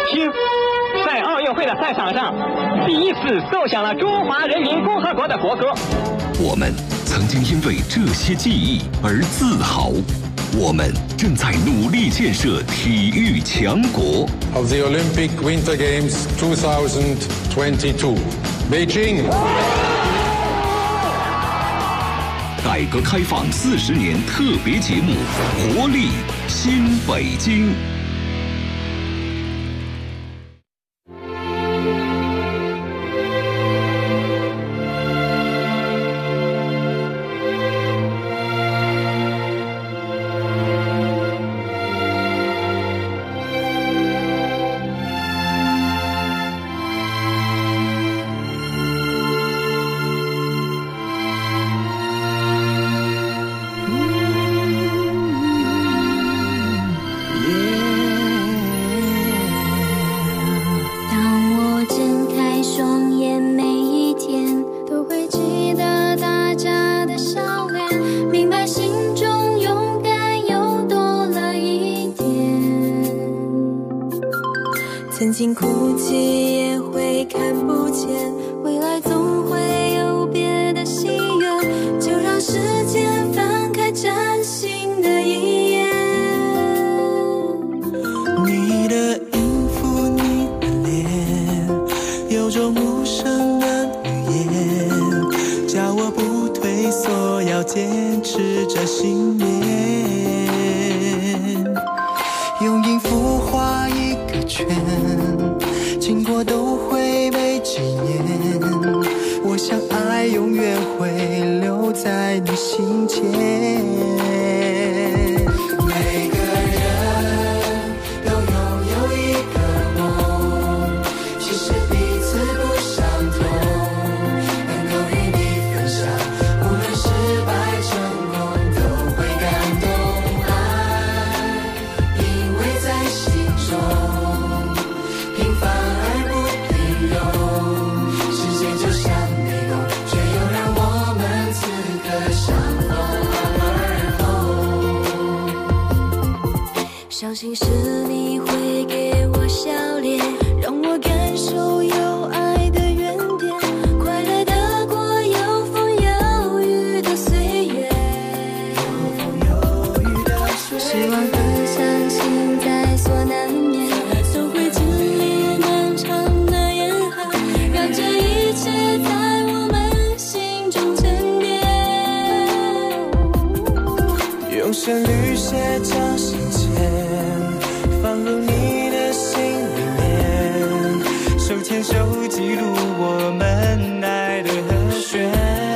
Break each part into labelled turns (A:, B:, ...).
A: 听，在奥运会的赛场上，第一次奏响了中华人民共和国的国歌。
B: 我们曾经因为这些记忆而自豪，我们正在努力建设体育强国。
C: Of the Olympic Winter Games 2022, Beijing.
B: 改革开放40年特别节目《活力新北京》。
D: 曾经哭泣也会看不见，未来总会有别的心愿，就让时间翻开崭新的一页。
E: 你的音符，你的脸，有种无声的语言，叫我不退缩，要坚持着信念。用音符画一个圈，经过都会被纪念。我想爱永远会留在你心间。每个人都拥有一个梦，其实彼此不相同，能够与你分享，无论失败成功都会感动。爱因为在心中平凡而不平庸，时间就像迷宫，却又让我们此刻相逢而后。
D: 相信是你会给我笑脸，让我感受有爱的原点，快乐的过有风有雨的岁月，希望和相信在所难免，都会经历漫长的严寒，让这一切在我们心中沉淀。
E: 用旋律写着心间，放入你的心里面，手牵手记录我们爱的和弦。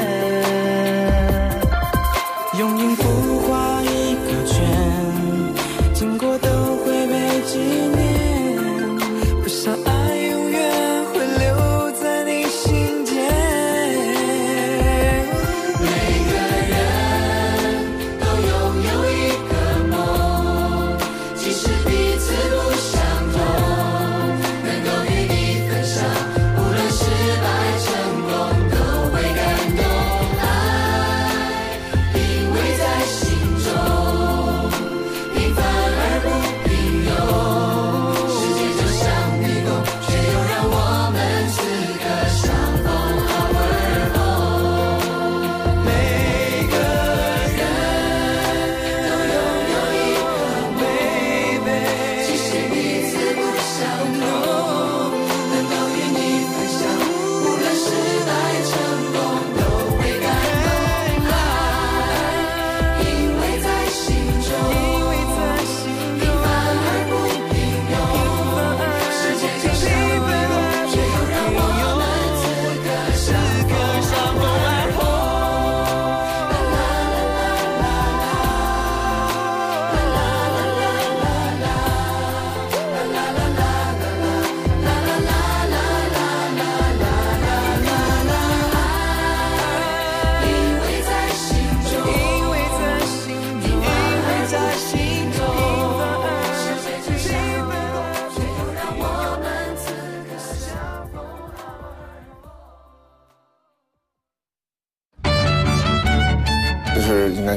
E: 用音符画一个圈，经过都会被纪念。我想爱永远会留在你心间。
D: 每个人都拥有一个梦，即使彼此不相同，能够与你分享，无论失败成功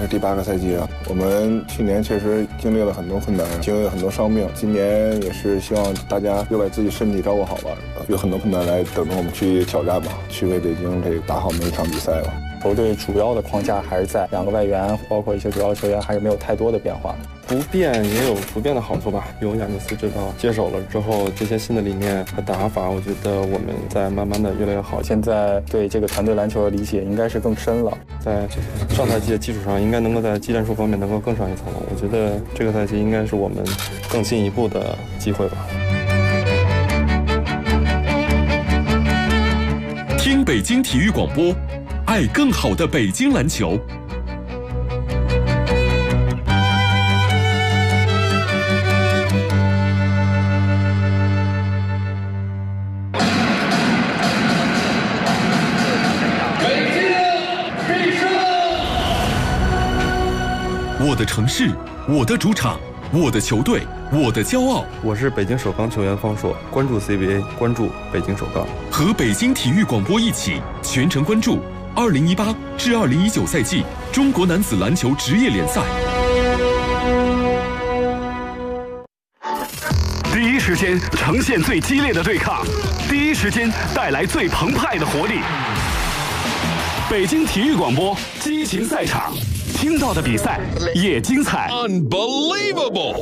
F: 是第8个赛季啊。我们去年确实经历了很多困难，经历了很多伤病，今年也是希望大家又把自己身体照顾好吧，有很多困难来等着我们去挑战吧，去为北京这打好每一场比赛吧。
G: 球队主要的框架还是在2个外援，包括一些主要球员还是没有太多的变化。
H: 不变也有不变的好处吧。有亚尼斯指导接手了之后，这些新的理念和打法，我觉得我们在慢慢的越来越好。
G: 现在对这个团队篮球的理解应该是更深了，
H: 在上赛季的基础上，应该能够在技战术方面能够更上一层楼。我觉得这个赛季应该是我们更进一步的机会吧。
B: 听北京体育广播，爱更好的北京篮球。我的城市，我的主场，我的球队，我的骄傲。
H: 我是北京首钢球员方硕，关注 CBA， 关注北京首钢。
B: 和北京体育广播一起全程关注2018至2019赛季中国男子篮球职业联赛。
I: 第一时间呈现最激烈的对抗，第一时间带来最澎湃的活力。北京体育广播激情赛场，听到的比赛也精彩。
B: Unbelievable！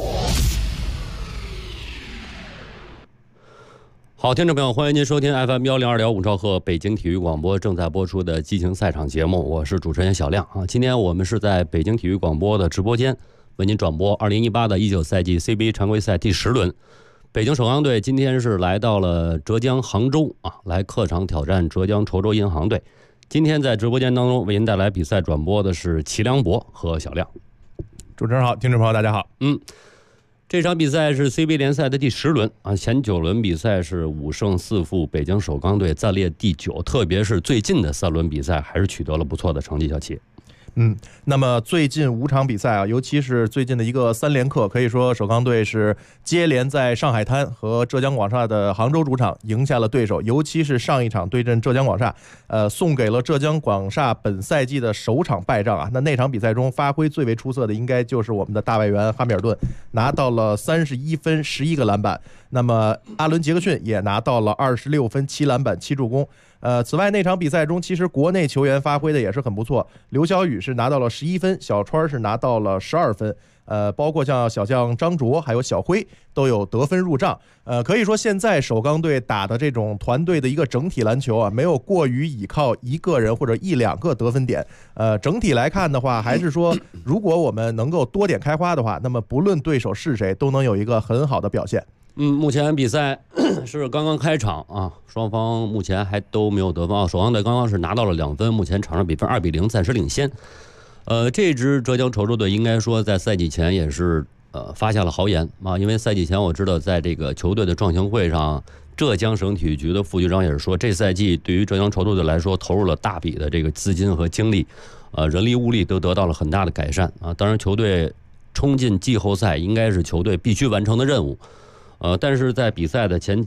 J: 好，听众朋友，欢迎您收听 FM102.5兆赫北京体育广播正在播出的激情赛场节目，我是主持人小亮啊。今天我们是在北京体育广播的直播间为您转播2018的19赛季 CBA 常规赛第10轮。北京首钢队今天是来到了浙江杭州啊，来客场挑战浙江稠州银行队。今天在直播间当中为您带来比赛转播的是齐良博和小亮。
K: 主持人好，听众朋友大家好。
J: 这场比赛是 CBA 联赛的第10轮啊，前9轮比赛是5胜4负，北京首钢队暂列第9，特别是最近的3轮比赛还是取得了不错的成绩。小齐。
K: 那么最近5场比赛啊，尤其是最近的一个3连客，可以说首钢队是接连在上海滩和浙江广厦的杭州主场赢下了对手，尤其是上一场对阵浙江广厦，送给了浙江广厦本赛季的首场败仗啊。那场比赛中发挥最为出色的应该就是我们的大外援哈密尔顿，拿到了31分11个篮板，那么阿伦杰克逊也拿到了26分7篮板7助攻。此外那场比赛中其实国内球员发挥的也是很不错，刘晓宇是拿到了11分，小川是拿到了12分，包括像小将张卓还有小辉都有得分入账。可以说现在首钢队打的这种团队的一个整体篮球啊，没有过于依靠一个人或者1-2个得分点。整体来看的话，还是说如果我们能够多点开花的话，那么不论对手是谁都能有一个很好的表现。
J: 目前比赛是刚刚开场啊，双方目前还都没有得分啊。首钢队刚刚是拿到了2分，目前场上比分2-0，暂时领先。这支浙江稠州队应该说在赛季前也是发下了豪言啊，因为赛季前我知道在这个球队的壮行会上，浙江省体育局的副局长也是说，这赛季对于浙江稠州队来说投入了大笔的这个资金和精力，人力物力都得到了很大的改善啊。当然球队冲进季后赛应该是球队必须完成的任务。但是在比赛的前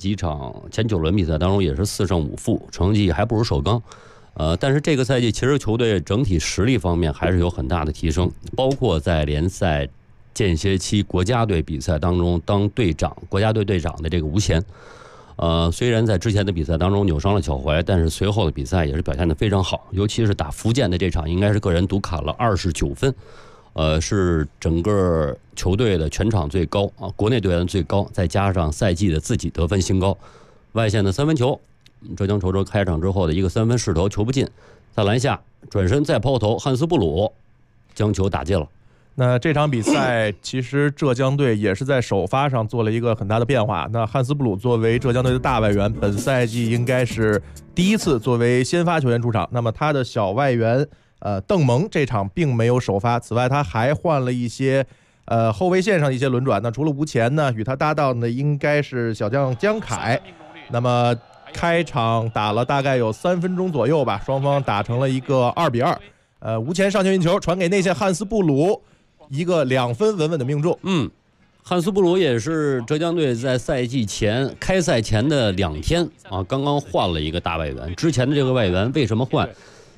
J: 9轮比赛当中也是4胜5负，成绩还不如首钢。但是这个赛季其实球队整体实力方面还是有很大的提升，包括在联赛间歇期国家队比赛当中当队长，国家队队长的这个吴贤，虽然在之前的比赛当中扭伤了脚踝，但是随后的比赛也是表现得非常好，尤其是打福建的这场，应该是个人独砍了29分。是整个球队的全场最高啊，国内队员最高，再加上赛季的自己得分新高。外线的3分球，浙江稠州开场之后的一个3分试投球不进，在篮下转身再抛投，汉斯布鲁将球打进了。
K: 那这场比赛其实浙江队也是在首发上做了一个很大的变化。那汉斯布鲁作为浙江队的大外援，本赛季应该是第一次作为先发球员出场，那么他的小外援邓蒙这场并没有首发，此外他还换了一些后卫线上一些轮转。那除了吴前呢，与他搭档的应该是小将江凯。那么开场打了大概有3分钟左右吧，双方打成了一个2-2。吴前上球运球传给内线汉斯布鲁，一个2分稳稳的命中。
J: 汉斯布鲁也是浙江队在赛季前开赛前的2天啊，刚刚换了一个大外援。之前的这个外援为什么换？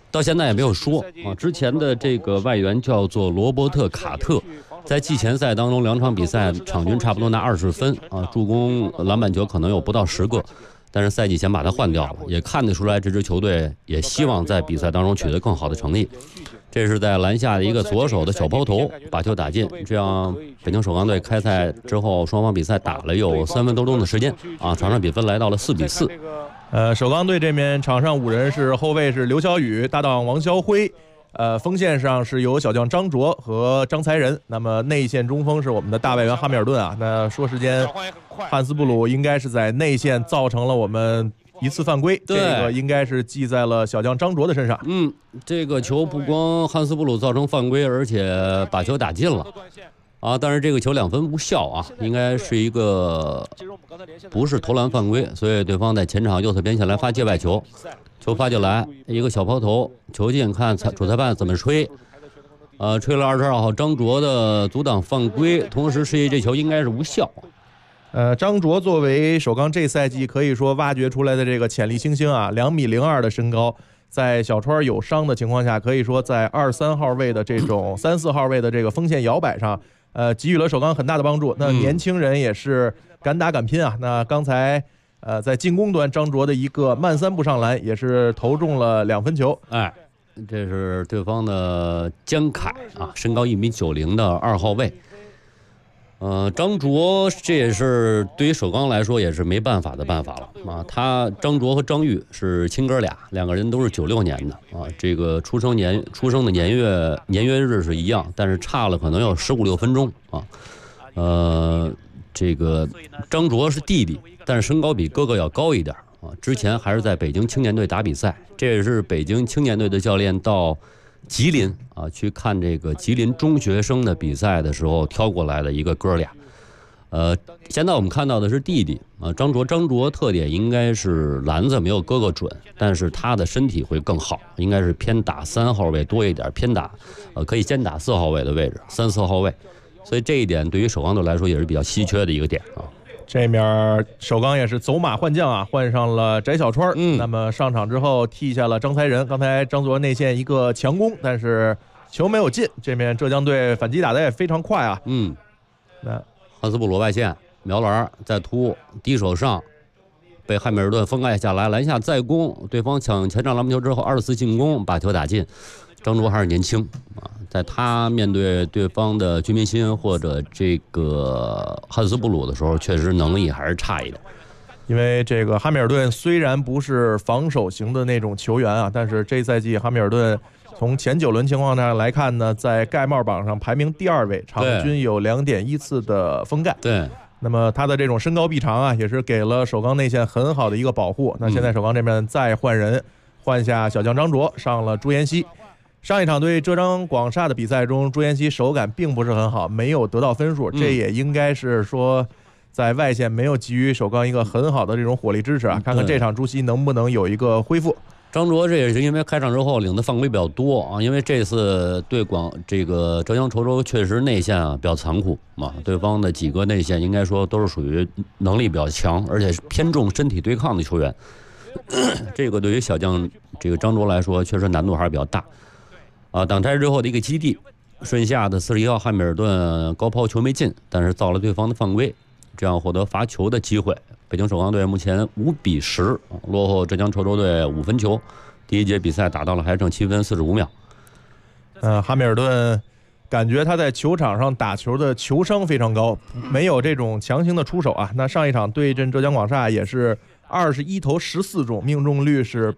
J: 到现在也没有说啊。之前的这个外援叫做罗伯特·卡特，在季前赛当中2场比赛场均差不多拿20分啊，助攻、篮板球可能有不到10个。但是赛季前把他换掉了，也看得出来这支球队也希望在比赛当中取得更好的成绩。这是在篮下的一个左手的小抛投，把球打进，这样北京首钢队开赛之后双方比赛打了有3分多钟的时间啊，场上比分来到了4比4。
K: 首钢队这边场上5人是后卫是刘晓宇，搭档王霄辉。锋线上是有小将张卓和张才仁，那么内线中锋是我们的大外援哈密尔顿啊。那说时间，汉斯布鲁应该是在内线造成了我们一次犯规，这个应该是记在了小将张卓的身上。
J: 这个球不光汉斯布鲁造成犯规，而且把球打进了啊。但是这个球2分无效啊，应该是一个不是投篮犯规，所以对方在前场右侧边线来发界外球。球发进来，一个小抛投，球进，看主裁判怎么吹。吹了22号张卓的阻挡犯规，同时示意这球应该是无效。
K: 张卓作为首钢这赛季可以说挖掘出来的这个潜力新星啊，2.02米的身高，在小川有伤的情况下，可以说在2、3号位的这种3、4号位的这个锋线摇摆上，给予了首钢很大的帮助。那年轻人也是敢打敢拼啊。那刚才。在进攻端，张卓的一个慢3步上篮，也是投中了2分球。
J: 这是对方的江凯啊，身高1.90米的2号位。张卓这也是对于首钢来说也是没办法的办法了啊。张卓和张玉是亲哥俩，2个人都是96年的啊。这个出生的年月日是一样，但是差了可能有15、16分钟啊。这个张卓是弟弟，但是身高比哥哥要高一点啊。之前还是在北京青年队打比赛，这也是北京青年队的教练到吉林啊去看这个吉林中学生的比赛的时候挑过来的一个哥俩。现在我们看到的是弟弟啊，张卓特点应该是篮子没有哥哥准，但是他的身体会更好，应该是偏打3号位多一点，偏打可以先打4号位的位置，3、4号位。所以这一点对于首钢队来说也是比较稀缺的一个点啊。
K: 这面首钢也是走马换将啊，换上了翟小川。那么上场之后替下了张才仁。刚才张卓内线一个强攻，但是球没有进。这面浙江队反击打得也非常快啊。
J: 那汉斯布鲁外线苗篮再突低手上，被汉密尔顿封盖下来，篮下再攻，对方抢前场篮板球之后2次进攻把球打进。张卓还是年轻啊，在他面对对方的居民新或者这个汉斯布鲁的时候，确实能力还是差一点。
K: 因为这个哈密尔顿虽然不是防守型的那种球员啊，但是这赛季哈密尔顿从前9轮情况上来看呢，在盖帽榜上排名第2位，场均有2.1次的封盖。
J: 对。
K: 那么他的这种身高臂长啊，也是给了首钢内线很好的一个保护。那现在首钢这边再换人，换下小将张卓，上了朱彦西。上一场对浙江广厦的比赛中，朱彦西手感并不是很好，没有得到分数，这也应该是说在外线没有给予首钢一个很好的这种火力支持啊。看看这场朱熹能不能有一个恢复。
J: 张卓这也是因为开场之后领的犯规比较多啊，因为这次对这个浙江稠州确实内线啊比较残酷嘛，对方的几个内线应该说都是属于能力比较强，而且是偏重身体对抗的球员。这个对于小将这个张卓来说，确实难度还是比较大。挡拆之后的一个基地，顺下的41号汉密尔顿高抛球没进，但是造了对方的犯规，这样获得罚球的机会。北京首钢队目前5比10，落后浙江稠州队5分球。第一节比赛打到了还剩7分45秒。
K: 哈密尔顿感觉他在球场上打球的球商非常高，没有这种强行的出手啊。那上一场对阵浙江广厦也是21投14中，命中率是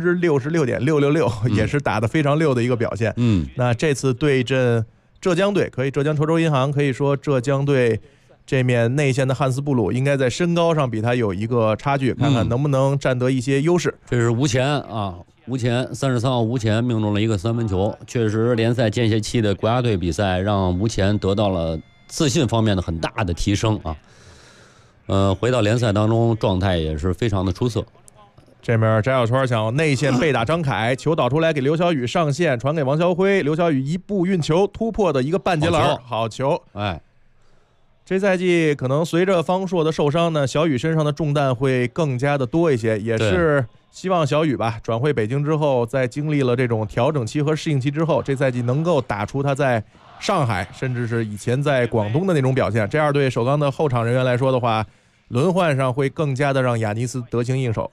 K: 66.666%，也是打得非常溜的一个表现。那这次对阵浙江队，浙江稠州银行可以说浙江队这面内线的汉斯布鲁应该在身高上比他有一个差距，看看能不能占得一些优势。
J: 这是吴前啊，吴前33号吴前命中了一个3分球，确实联赛间歇期的国家队比赛让吴前得到了自信方面的很大的提升啊。回到联赛当中，状态也是非常的出色。
K: 这面翟小川想内线被打张凯，球导出来给刘晓宇上线，传给王霄辉，刘晓宇一步运球突破的一个半截篮，好球！这赛季可能随着方硕的受伤呢，小宇身上的重担会更加的多一些，也是希望小雨吧转会北京之后，在经历了这种调整期和适应期之后，这赛季能够打出他在上海甚至是以前在广东的那种表现，这样对首钢的后场人员来说的话，轮换上会更加的让亚尼斯得心应手。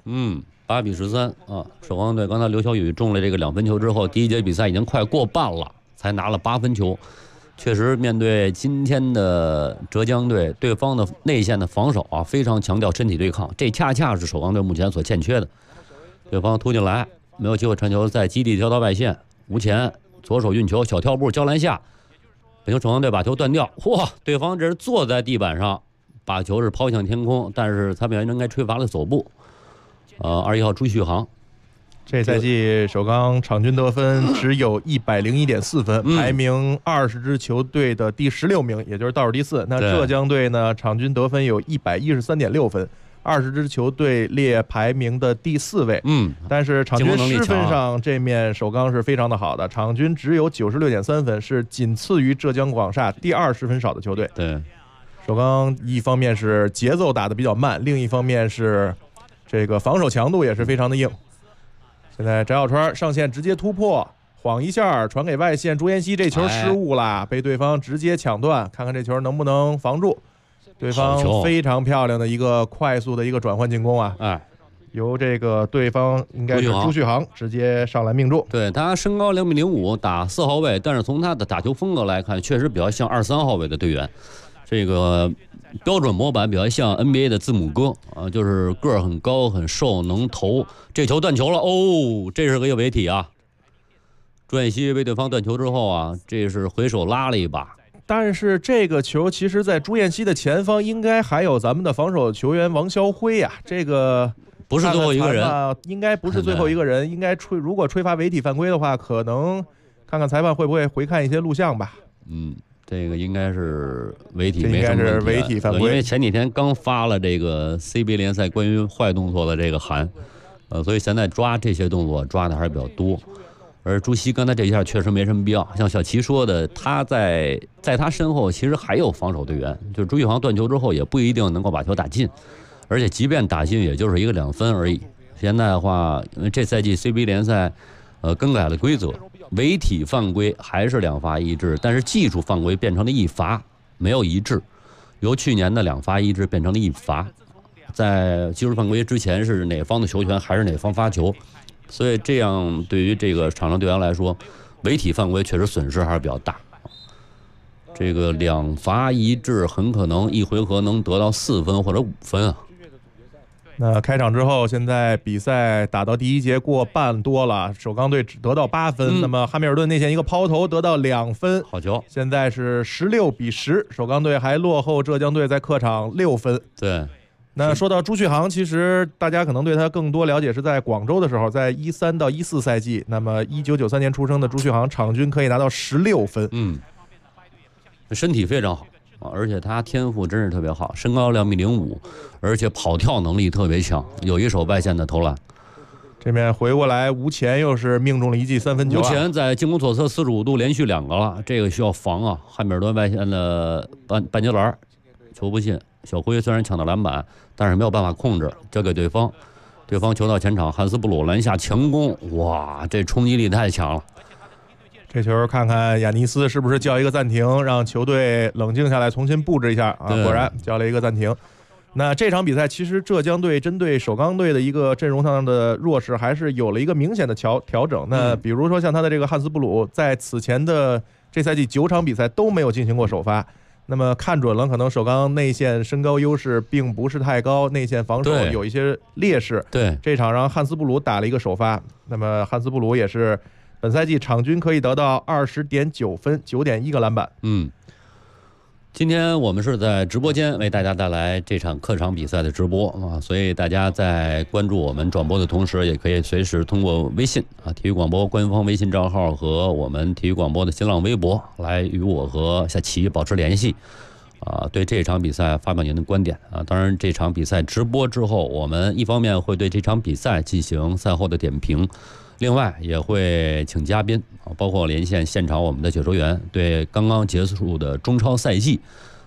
J: 8-13啊！首钢队刚才刘晓宇中了这个2分球之后，第一节比赛已经快过半了，才拿了8分球。确实，面对今天的浙江队，对方的内线的防守啊，非常强调身体对抗，这恰恰是首钢队目前所欠缺的。对方突进来，没有机会传球，在基地交到外线，无前左手运球，小跳步交篮下，北京首钢队把球断掉。嚯！对方这是坐在地板上，把球是抛向天空，但是裁判员应该吹罚了走步。21号朱旭航。
K: 这赛季首钢场均得分只有101.4分，排名20支球队的第16名，也就是倒数第4。那浙江队呢，场均得分有113.6分，20支球队列排名的第4位。但是场均失分上这面首钢是非常的好的，场均只有96.3分，是仅次于浙江广厦第2失分少的球队。
J: 对，
K: 首钢一方面是节奏打得比较慢，另一方面是这个防守强度也是非常的硬。现在翟小川上线直接突破，晃一下传给外线，朱彦西这球失误了，被对方直接抢断，看看这球能不能防住。对方非常漂亮的一个快速的一个转换进攻啊！由这个对方应该是朱旭航直接上篮命中。
J: 对，他身高2.05米，打4号位，但是从他的打球风格来看，确实比较像23号位的队员。这个标准模板比较像 NBA 的字母哥啊，就是个儿很高很瘦能投。这球断球了哦，这是个违体啊！朱彦西被对方断球之后啊，这是回手拉了一把。
K: 但是这个球其实在朱彦西的前方应该还有咱们的防守球员王霄辉呀，这个
J: 不是最后一个人，
K: 应该不是最后一个人，应该如果吹罚违体犯规的话，可能看看裁判会不会回看一些录像吧。
J: 这个应该是违体，
K: 没什么问题，应该是违体犯规。
J: 因为前几天刚发了这个 CBA 联赛关于坏动作的这个函，所以现在抓这些动作抓的还是比较多。而朱熹刚才这一下确实没什么必要，像小齐说的，他在他身后其实还有防守队员，就是朱旭航断球之后也不一定能够把球打进，而且即便打进也就是一个2分而已。现在的话，因为这赛季 CBA 联赛更改了规则。违体犯规还是2罚1掷，但是技术犯规变成了1罚，没有1掷，由去年的2罚1掷变成了1罚。在技术犯规之前是哪方的球权还是哪方发球，所以这样对于这个场上队员来说，违体犯规确实损失还是比较大。这个2罚1掷很可能一回合能得到4分或者5分啊。
K: 那开场之后，现在比赛打到第1节过半多了，首钢队只得到8分。那么汉密尔顿内线一个抛投得到2分，
J: 好球！
K: 现在是16-10，首钢队还落后浙江队在客场6分。
J: 对。
K: 那说到朱旭航，其实大家可能对他更多了解是在广州的时候，在13到14赛季，那么1993年出生的朱旭航，场均可以拿到16分。
J: 身体非常好。而且他天赋真是特别好，身高2.05米，而且跑跳能力特别强，有一手外线的投篮。
K: 这面回过来，吴前又是命中了一记3分球。
J: 吴前在进攻左侧45度连续2个了，这个需要防啊！汉密尔顿外线的半截篮，球不进。小辉虽然抢到篮板，但是没有办法控制，交给对方。对方球到前场，汉斯布鲁篮下强攻，哇，这冲击力太强了。
K: 这球看看亚尼斯是不是叫一个暂停，让球队冷静下来，重新布置一下啊！果然叫了一个暂停。那这场比赛其实浙江队针对首钢队的一个阵容上的弱势，还是有了一个明显的调整。那比如说像他的这个汉斯布鲁，在此前的这赛季9场比赛都没有进行过首发。那么看准了，可能首钢内线身高优势并不是太高，内线防守有一些劣势。
J: 对，
K: 这场让汉斯布鲁打了一个首发。那么汉斯布鲁也是本赛季场均可以得到20.9分，9.1个篮板。
J: 今天我们是在直播间为大家带来这场客场比赛的直播啊，所以大家在关注我们转播的同时，也可以随时通过微信啊体育广播官方微信账号和我们体育广播的新浪微博来与我和小齐保持联系啊，对这场比赛发表您的观点啊。当然，这场比赛直播之后，我们一方面会对这场比赛进行赛后的点评。另外也会请嘉宾啊，包括连线现场我们的解说员，对刚刚结束的中超赛季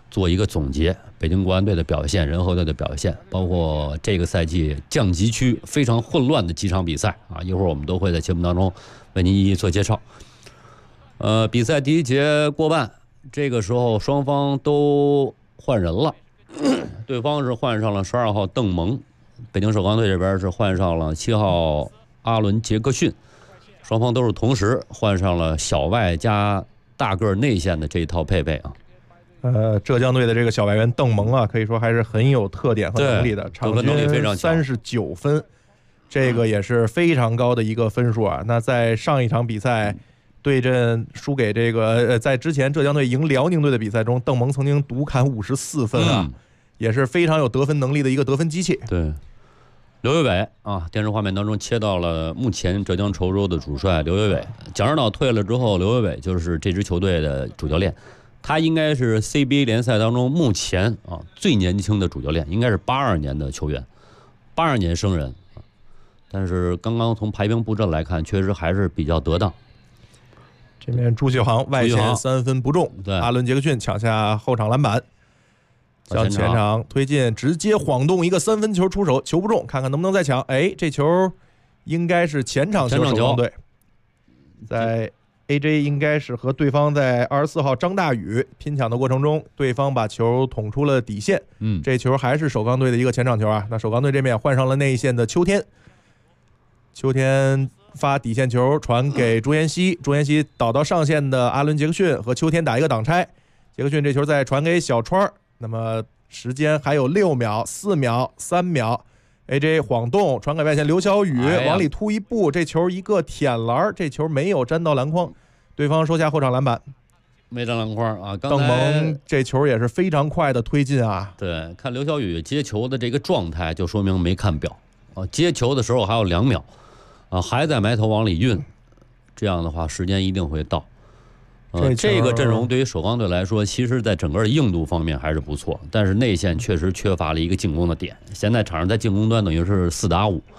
J: 做一个总结，北京国安队的表现，人和队的表现，包括这个赛季降级区非常混乱的几场比赛啊，一会儿我们都会在节目当中为您一一做介绍。比赛第一节过半，这个时候双方都换人了，对方是换上了12号邓蒙，北京首钢队这边是换上了7号阿伦杰克逊，双方都是同时换上了小外加大个内线的这一套配备啊。
K: 浙江队的这个小外援邓蒙啊，可以说还是很有特点和能力的，场均39分，这个也是非常高的一个分数啊。那在上一场比赛对阵输给这个在之前浙江队赢辽宁队的比赛中，邓蒙曾经独砍54分啊，也是非常有得分能力的一个得分机器。
J: 对，刘伟伟啊，电视画面当中切到了目前浙江稠州的主帅刘伟伟。蒋指导退了之后，刘伟伟就是这支球队的主教练。他应该是 CBA 联赛当中目前啊最年轻的主教练，应该是82年的球员，82年生人，但是刚刚从排兵布阵来看，确实还是比较得当。
K: 这边朱旭航外线3分不中，
J: 对，
K: 阿伦杰克逊抢下后场篮板，向前场推进，直接晃动一个3分球出手，球不中，看看能不能再抢。哎，这球应该是前场球，首钢队在。AJ 应该是和对方在24号张大宇拼抢的过程中，对方把球捅出了底线。这球还是首钢队的一个前场球啊。那首钢队这边换上了内线的秋天，秋天发底线球传给朱彦西，朱彦西倒到上线的阿伦杰克逊和秋天打一个挡拆，杰克逊这球再传给小川，那么时间还有6秒、4秒、3秒。AJ 晃动传给外线刘晓宇，往里突一步，这球一个舔篮，这球没有沾到篮筐，对方收下后场篮板，
J: 没沾篮筐啊。
K: 邓蒙这球也是非常快的推进啊。
J: 对，看刘晓宇接球的这个状态，就说明没看表啊。接球的时候还有2秒啊，还在埋头往里运，这样的话时间一定会到。这个阵容对于首钢队来说，其实在整个的硬度方面还是不错，但是内线确实缺乏了一个进攻的点。现在场上在进攻端等于是4打5，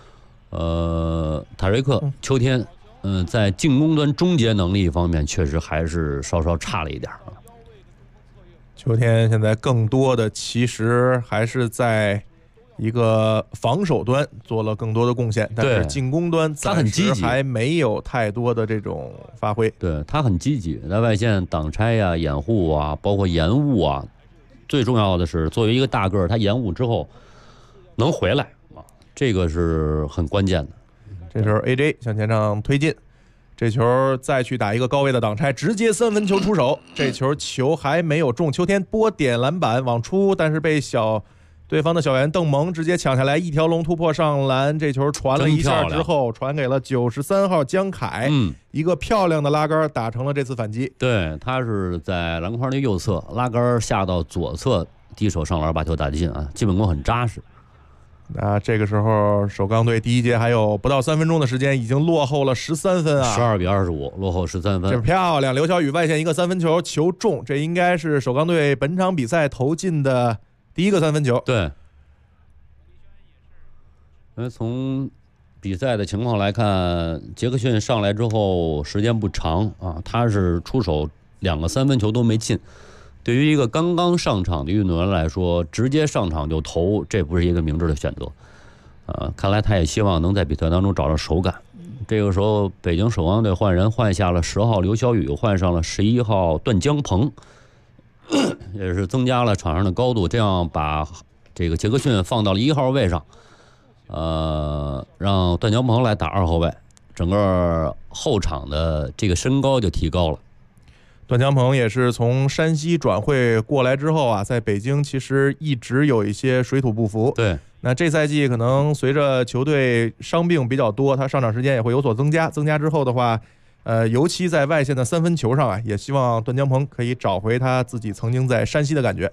J: 塔瑞克、秋天，在进攻端终结能力方面确实还是稍稍差了一点啊。
K: 秋天现在更多的其实还是在一个防守端做了更多的贡献，但是进攻端暂时还没有太多的这种发挥。
J: 对，他很积极，在外线挡拆呀、掩护啊，包括延误啊。最重要的是，作为一个大个儿，他延误之后能回来啊，这个是很关键的。
K: 这时候 AJ 向前场推进，这球再去打一个高位的挡拆，直接3分球出手。这球还没有中，秋天拨点篮板往出，但是被对方的小员邓蒙直接抢下来，一条龙突破上篮，这球传了一下之后，传给了93号江凯，一个漂亮的拉杆打成了这次反击。
J: 对，他是在篮筐的右侧拉杆下到左侧，低手上篮把球打进啊，基本功很扎实。
K: 那这个时候首钢队第一节还有不到3分钟的时间，已经落后了13分啊
J: ，12比25，落后13分。
K: 这漂亮，刘晓宇外线一个3分球，球中，这应该是首钢队本场比赛投进的第一个3分球。
J: 对，从比赛的情况来看，杰克逊上来之后时间不长啊，他是出手2个3分球都没进。对于一个刚刚上场的运动员来说，直接上场就投，这不是一个明智的选择。看来他也希望能在比赛当中找到手感。这个时候，北京首钢队换人，换下了10号刘晓宇，换上了11号段江鹏。也是增加了场上的高度，这样把这个杰克逊放到了1号位上，让段江鹏来打2后卫，整个后场的这个身高就提高了。
K: 段江鹏也是从山西转会过来之后啊，在北京其实一直有一些水土不服。
J: 对，
K: 那这赛季可能随着球队伤病比较多，他上场时间也会有所增加。增加之后的话，尤其在外线的3分球上啊，也希望段江鹏可以找回他自己曾经在山西的感觉。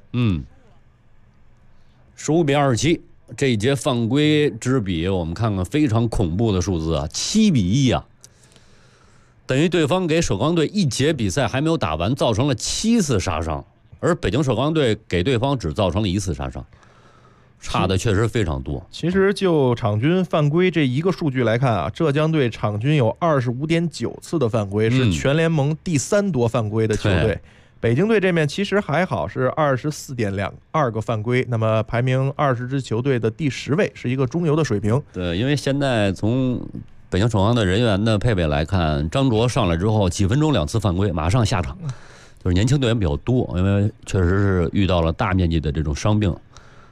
J: 15比27，这一节犯规之比，我们看看非常恐怖的数字啊，7比1啊，等于对方给首钢队一节比赛还没有打完，造成了7次杀伤，而北京首钢队给对方只造成了1次杀伤。差的确实非常多。
K: 其实就场均犯规这一个数据来看啊，浙江队场均有25.9次的犯规，是全联盟第3多犯规的球队。 北京队这面其实还好，是24.2个犯规，那么排名20支球队的第10位，是一个中游的水平。
J: 对，因为现在从北京首钢的人员的配备来看，张卓上来之后几分钟2次犯规，马上下场，就是年轻队员比较多，因为确实是遇到了大面积的这种伤病。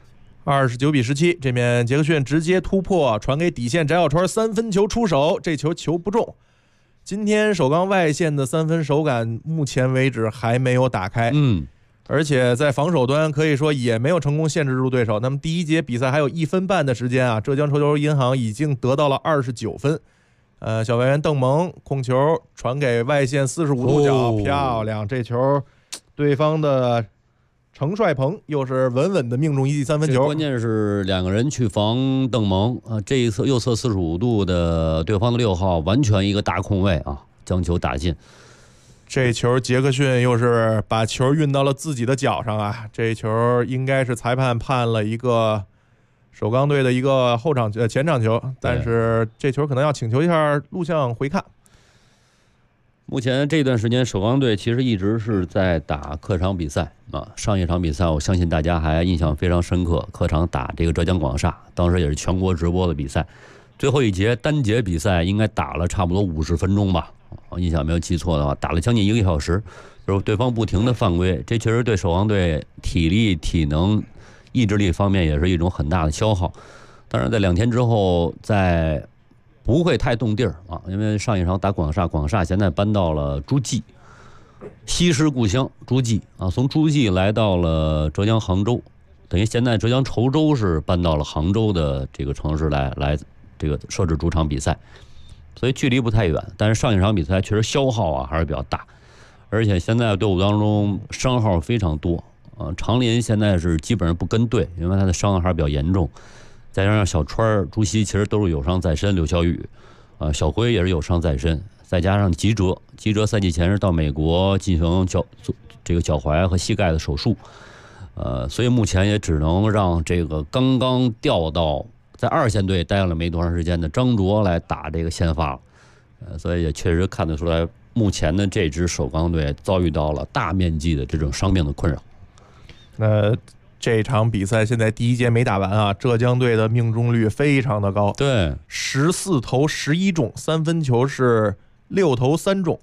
K: 29-17，这面杰克逊直接突破，传给底线翟小川3分球出手，这球不中。今天首钢外线的3分手感目前为止还没有打开，而且在防守端可以说也没有成功限制住对手。那么第一节比赛还有1分半的时间啊，浙江稠球银行已经得到了29分。小外援邓蒙控球传给外线45度角，漂亮！这球对方的程帅鹏又是稳稳的命中一记3分球。
J: 关键是2个人去防邓蒙啊，这一侧右侧45度的对方的6号完全一个大空位啊，将球打进。
K: 这球杰克逊又是把球运到了自己的脚上啊！这球应该是裁判判了一个首钢队的一个前场球，但是这球可能要请求一下录像回看。
J: 目前这段时间首钢队其实一直是在打客场比赛啊。上一场比赛我相信大家还印象非常深刻，客场打这个浙江广厦，当时也是全国直播的比赛，最后一节单节比赛应该打了差不多50分钟吧，印象没有记错的话，打了将近1个小时，就是对方不停的犯规，这确实对首钢队体力、体能、意志力方面也是一种很大的消耗。当然在2天之后在不会太动地儿啊，因为上一场打广厦，广厦现在搬到了诸暨，西施故乡诸暨啊，从诸暨来到了浙江杭州，等于现在浙江稠州是搬到了杭州的这个城市来这个设置主场比赛，所以距离不太远，但是上一场比赛确实消耗啊还是比较大，而且现在队伍当中伤号非常多啊，长林现在是基本上不跟队，因为他的伤还是比较严重。再加上小川、朱熹其实都是有伤在身，刘晓宇，小辉也是有伤在身，再加上吉哲赛季前是到美国进行脚踝和膝盖的手术，所以目前也只能让这个刚刚调到在2线队待了没多长时间的张卓来打这个先发了，所以也确实看得出来，目前的这支首钢队遭遇到了大面积的这种伤病的困扰。
K: 这场比赛现在第一节没打完啊，浙江队的命中率非常的高，
J: 对
K: ，14投11中，3分球是6投3中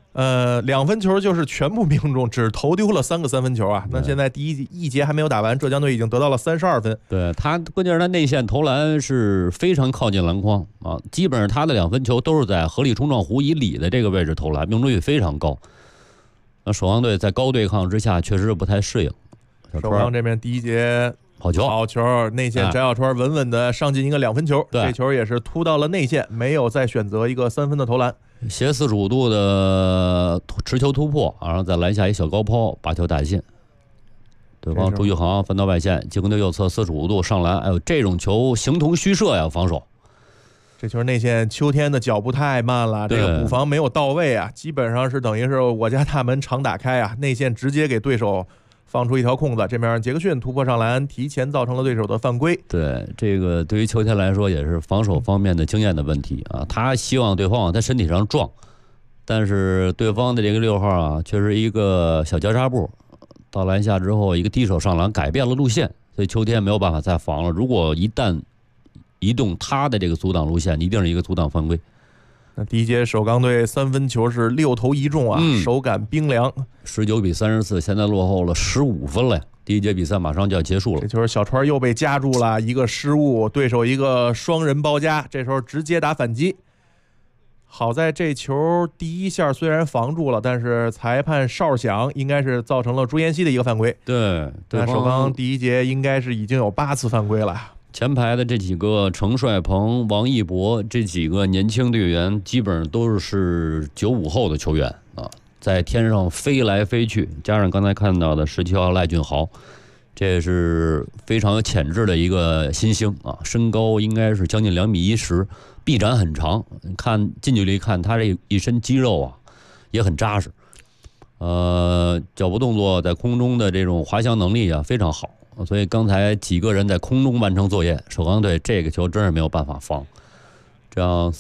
K: ，2分球就是全部命中，只投丢了3个3分球啊。那现在第一节还没有打完，浙江队已经得到了32分。
J: 对，他关键是他内线投篮是非常靠近篮筐啊，基本上他的2分球都是在合理冲撞弧以里的这个位置投篮，命中率非常高。那首钢队在高对抗之下确实不太适应。
K: 首钢这边第一节跑球内线翟小川稳稳的上进一个2分球，这球也是突到了内线，没有再选择一个3分的投篮，
J: 斜45度的持球突破，然后再篮下一小高抛把球打进。对方朱玉航分到外线，进攻队右侧45度上篮，哎呦，这种球形同虚设呀，防守。
K: 这球内线秋天的脚步太慢了，这个补防没有到位啊，基本上是等于是我家大门常打开啊，内线直接给对手放出一条空子，这边杰克逊突破上篮，提前造成了对手的犯规。
J: 对，这个对于秋天来说也是防守方面的经验的问题啊。他希望对方往他身体上撞，但是对方的这个6号啊，却是一个小交叉步，到篮下之后一个低手上篮，改变了路线，所以秋天没有办法再防了。如果一旦移动他的这个阻挡路线，一定是一个阻挡犯规。
K: 那第一节首钢队3分球是6投1中啊，手感冰凉
J: ，19-34，现在落后了15分了呀。第一节比赛马上就要结束了，
K: 这球小川又被夹住了，一个失误，对手一个双人包夹，这时候直接打反击。好在这球第一下虽然防住了，但是裁判哨响，应该是造成了朱彦西的一个犯规。
J: 对，
K: 那首钢第一节应该是已经有8次犯规了。
J: 前排的这几个程帅鹏、王一博这几个年轻队员，基本上都是95后的球员啊，在天上飞来飞去。加上刚才看到的17号赖俊豪，这是非常有潜质的一个新星啊，身高应该是将近2.10米，臂展很长。看近距离看他这一身肌肉啊，也很扎实。脚步动作在空中的这种滑翔能力啊非常好。所以刚才几个人在空中完成作业，首钢队这个球真是没有办法防。这样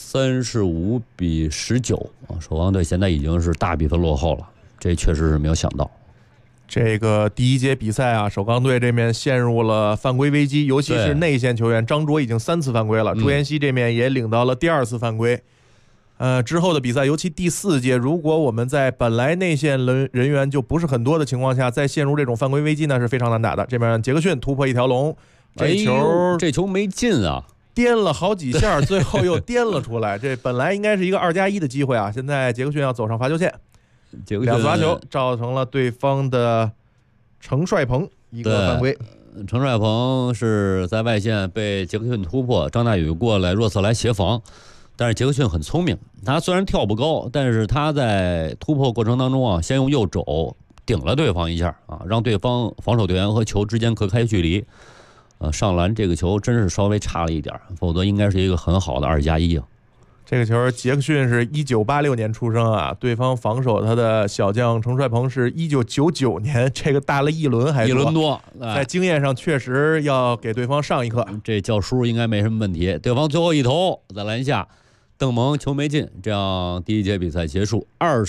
J: 35-19啊，首钢队现在已经是大比分落后了，这确实是没有想到。
K: 这个第一节比赛啊，首钢队这面陷入了犯规危机，尤其是内线球员张卓已经3次犯规了，朱彦西这面也领到了第2次犯规。之后的比赛，尤其第4节，如果我们在本来内线人员就不是很多的情况下，再陷入这种犯规危机呢，是非常难打的。这边杰克逊突破一条龙，这球没进啊，颠了好几下，最后又颠了出来。这本来应该是一个2+1的机会啊，现在杰克逊要走上罚球线。2次罚球造成了对方的程帅鹏一个犯规。
J: 程帅鹏是在外线被杰克逊突破，张大宇过来弱侧来协防，但是杰克逊很聪明，他虽然跳不高，但是他在突破过程当中啊，先用右肘顶了对方一下啊，让对方防守队员和球之间隔开距离。上篮这个球真是稍微差了一点，否则应该是一个很好的2+1啊。
K: 这个球杰克逊是1986年出生啊，对方防守他的小将程帅鹏是1999年，这个大了一轮还
J: 多，
K: 在经验上确实要给对方上一课。
J: 这教书应该没什么问题。对方最后一投在篮下，邓蒙球没进，这样第一节比赛结束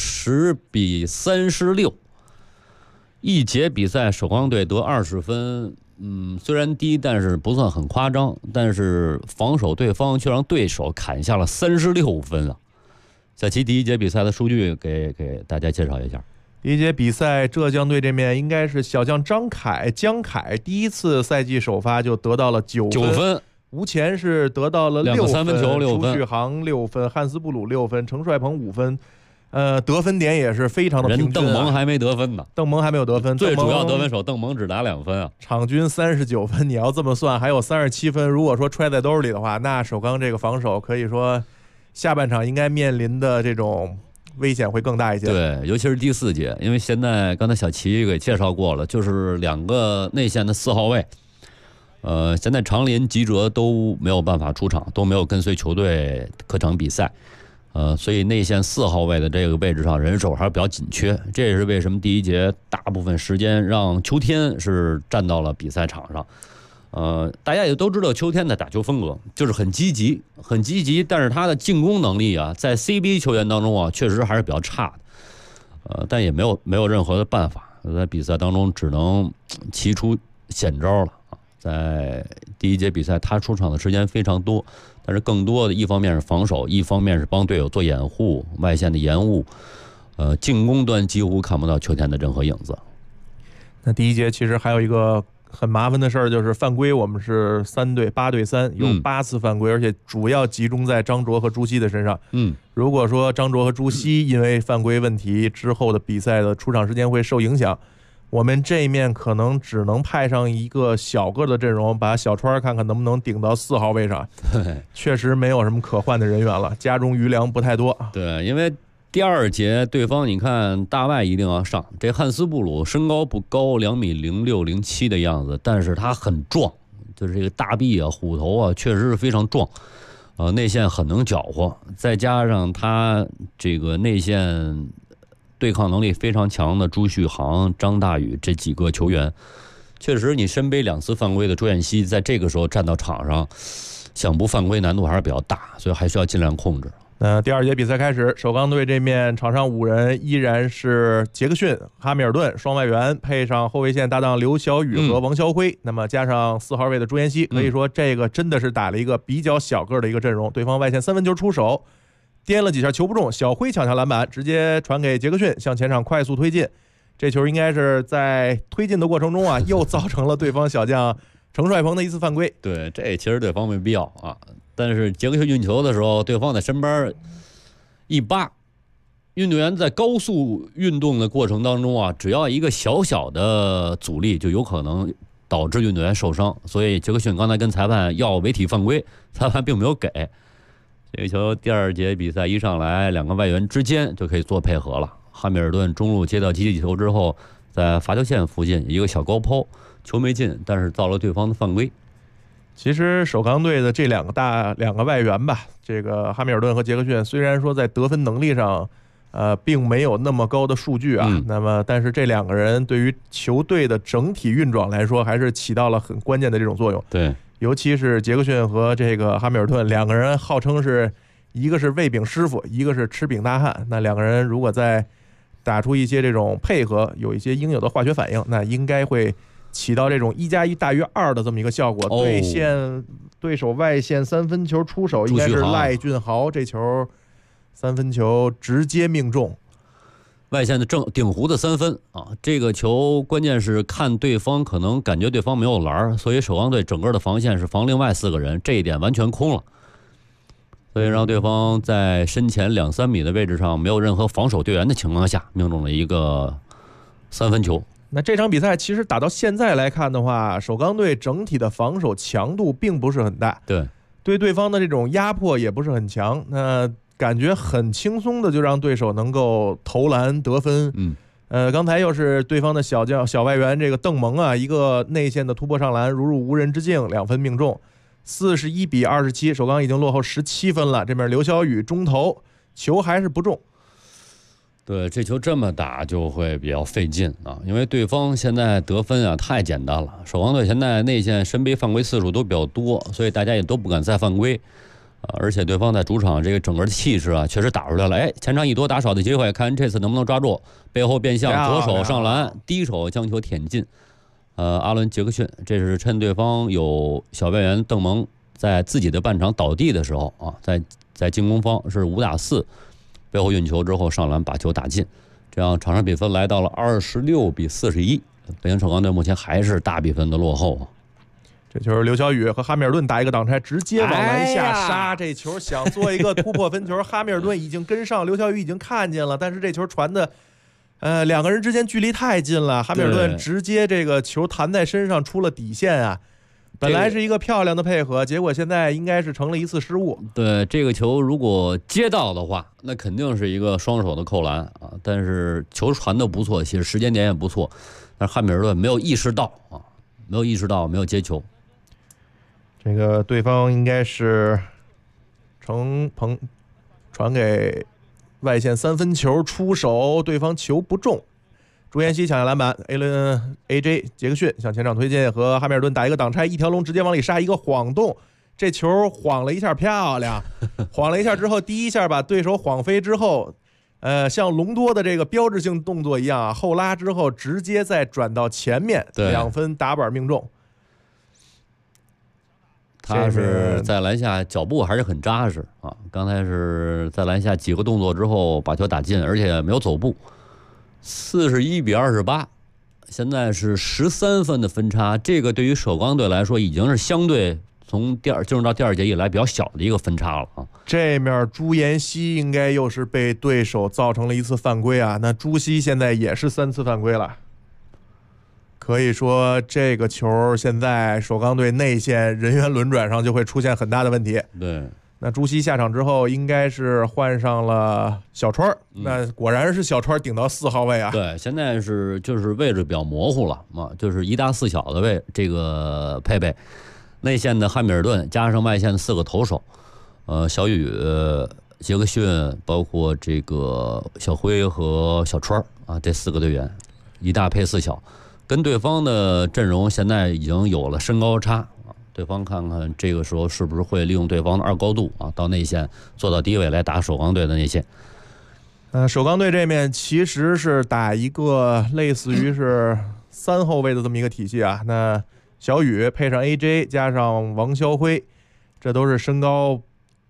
J: ，20-36。一节比赛首钢队得20分。虽然低，但是不算很夸张，但是防守对方却让对手砍下了36分啊！小齐第一节比赛的数据给大家介绍一下。
K: 第一节比赛，浙江队这面应该是小将江凯第一次赛季首发就得到了9分，吴前是得到了6分，2个
J: 三分球6分，
K: 朱旭航6分，汉斯布鲁6分，程帅鹏5分。得分点也是非常的平均，
J: 人邓蒙还没得分呢，
K: 邓蒙还没有得分，
J: 最主要得分手邓蒙只拿2分啊，
K: 场均39分，你要这么算，还有37分，如果说揣在兜里的话，那首钢这个防守可以说下半场应该面临的这种危险会更大一些。
J: 对，尤其是第4节，因为现在刚才小齐给介绍过了，就是2个内线的4号位，现在长林、吉哲都没有办法出场，都没有跟随球队客场比赛。所以内线4号位的这个位置上人手还是比较紧缺，这也是为什么第一节大部分时间让秋天是站到了比赛场上。大家也都知道秋天的打球风格就是很积极，但是他的进攻能力啊，在 CBA 球员当中啊，确实还是比较差的。但也没有任何的办法，在比赛当中只能骑出险招了。在第一节比赛，他出场的时间非常多，但是更多的一方面是防守，一方面是帮队友做掩护，外线的延误，进攻端几乎看不到秋天的任何影子。
K: 那第一节其实还有一个很麻烦的事儿，就是犯规，我们是8对3，有8次犯规，而且主要集中在张卓和朱熹的身上。如果说张卓和朱熹因为犯规问题之后的比赛的出场时间会受影响，我们这一面可能只能派上一个小个的阵容，把小川看看能不能顶到4号位上。确实没有什么可换的人员了，家中余粮不太多。
J: 对，因为第2节对方你看大外一定要上，这汉斯布鲁身高不高，2.06米07的样子，但是他很壮，就是这个大臂啊、虎头啊，确实是非常壮。内线很能搅和，再加上他这个内线对抗能力非常强的朱旭航、张大宇这几个球员，确实你身背2次犯规的朱彦西，在这个时候站到场上，想不犯规难度还是比较大，所以还需要尽量控制。
K: 第2节比赛开始，首钢队这面场上5人依然是杰克逊、哈密尔顿双外援，配上后卫线搭档刘晓宇和王肖辉，那么加上4号位的朱彦西，可以说这个真的是打了一个比较小个的一个阵容。对方外线3分球出手，颠了几下球不中，小辉抢下篮板，直接传给杰克逊，向前场快速推进。这球应该是在推进的过程中啊，又造成了对方小将程帅鹏的一次犯规。
J: 对，这其实对方没必要啊。但是杰克逊运球的时候，对方在身边一扒，运动员在高速运动的过程当中啊，只要一个小小的阻力，就有可能导致运动员受伤。所以杰克逊刚才跟裁判要违体犯规，裁判并没有给。这个球第2节比赛一上来，2个外援之间就可以做配合了。汉密尔顿中路接到集体球之后，在罚球线附近一个小高抛，球没进，但是造了对方的犯规。
K: 其实首钢队的这两个外援吧，这个哈密尔顿和杰克逊，虽然说在得分能力上并没有那么高的数据啊，那么但是这2个人对于球队的整体运转来说，还是起到了很关键的这种作用。
J: 对，
K: 尤其是杰克逊和这个哈密尔顿2个人，号称是一个是喂饼师傅，一个是吃饼大汉。那2个人如果在打出一些这种配合，有一些应有的化学反应，那应该会起到这种1+1大于2的这么一个效果，兑现对手外线3分球出手，应该是赖俊豪这球3分球直接命中。
J: 外线的顶弧的3分啊，这个球关键是看对方可能感觉对方没有篮，所以首钢队整个的防线是防另外4个人，这一点完全空了，所以让对方在身前2-3米的位置上没有任何防守队员的情况下命中了一个3分球。
K: 那这场比赛其实打到现在来看的话，首钢队整体的防守强度并不是很大，对对方的这种压迫也不是很强，那感觉很轻松的就让对手能够投篮得分。刚才又是对方的小外援这个邓蒙啊，一个内线的突破上篮，如入无人之境，2分命中，41-27，首钢已经落后17分了。这边刘晓宇中投，球还是不中。
J: 对，这球这么打就会比较费劲啊，因为对方现在得分啊太简单了，首钢队现在内线身背犯规次数都比较多，所以大家也都不敢再犯规。而且对方在主场这个整个的气势啊，确实打出来了。前场以多打少的机会，看这次能不能抓住，背后变向，左手上篮，低手将球舔进。阿伦杰克逊，这是趁对方有小外援邓蒙在自己的半场倒地的时候啊，在进攻方是5打4，背后运球之后上篮把球打进，这样场上比分来到了26-41。北京首钢队目前还是大比分的落后啊。
K: 这球刘晓宇和哈密尔顿打一个挡拆，直接往篮下杀。这球想做一个突破分球，哈密尔顿已经跟上，刘晓宇已经看见了，但是这球传的，两个人之间距离太近了，哈密尔顿直接这个球弹在身上出了底线啊。本来是一个漂亮的配合，结果现在应该是成了一次失误。
J: 对，这个球如果接到的话，那肯定是一个双手的扣篮啊。但是球传的不错，其实时间点也不错，但是哈密尔顿没有意识到啊，没有接球。
K: 这个对方应该是程鹏传给外线3分球出手，对方球不中，朱彦西抢下篮板 ，AJ 杰克逊向前场推进，和哈密尔顿打一个挡拆，一条龙直接往里杀，一个晃动，这球晃了一下漂亮，晃了一下之后，第一下把对手晃飞之后，像隆多的这个标志性动作一样啊，后拉之后直接再转到前面，2分打板命中。
J: 他是在篮下脚步还是很扎实啊！刚才是在篮下几个动作之后把球打进，而且没有走步。41-28，现在是13分的分差，这个对于首钢队来说已经是相对从进入到第2节以来比较小的一个分差了啊。
K: 这面朱彦西应该又是被对手造成了一次犯规啊，那朱熹现在也是3次犯规了。可以说这个球现在首钢队内线人员轮转上就会出现很大的问题。
J: 对，
K: 那朱熹下场之后应该是换上了小川，那果然是小川顶到4号位啊。
J: 对，现在就是位置比较模糊了嘛，就是1大4小的这个配备，内线的汉密尔顿加上外线的4个投手，小宇、杰克逊，包括这个小辉和小川啊，这4个队员1大配4小。跟对方的阵容现在已经有了身高差啊，对方看看这个时候是不是会利用对方的2高度啊，到内线做到低位来打首钢队的内线。
K: 首钢队这面其实是打一个类似于是3后卫的这么一个体系啊。那小宇配上 AJ 加上王霄辉，这都是身高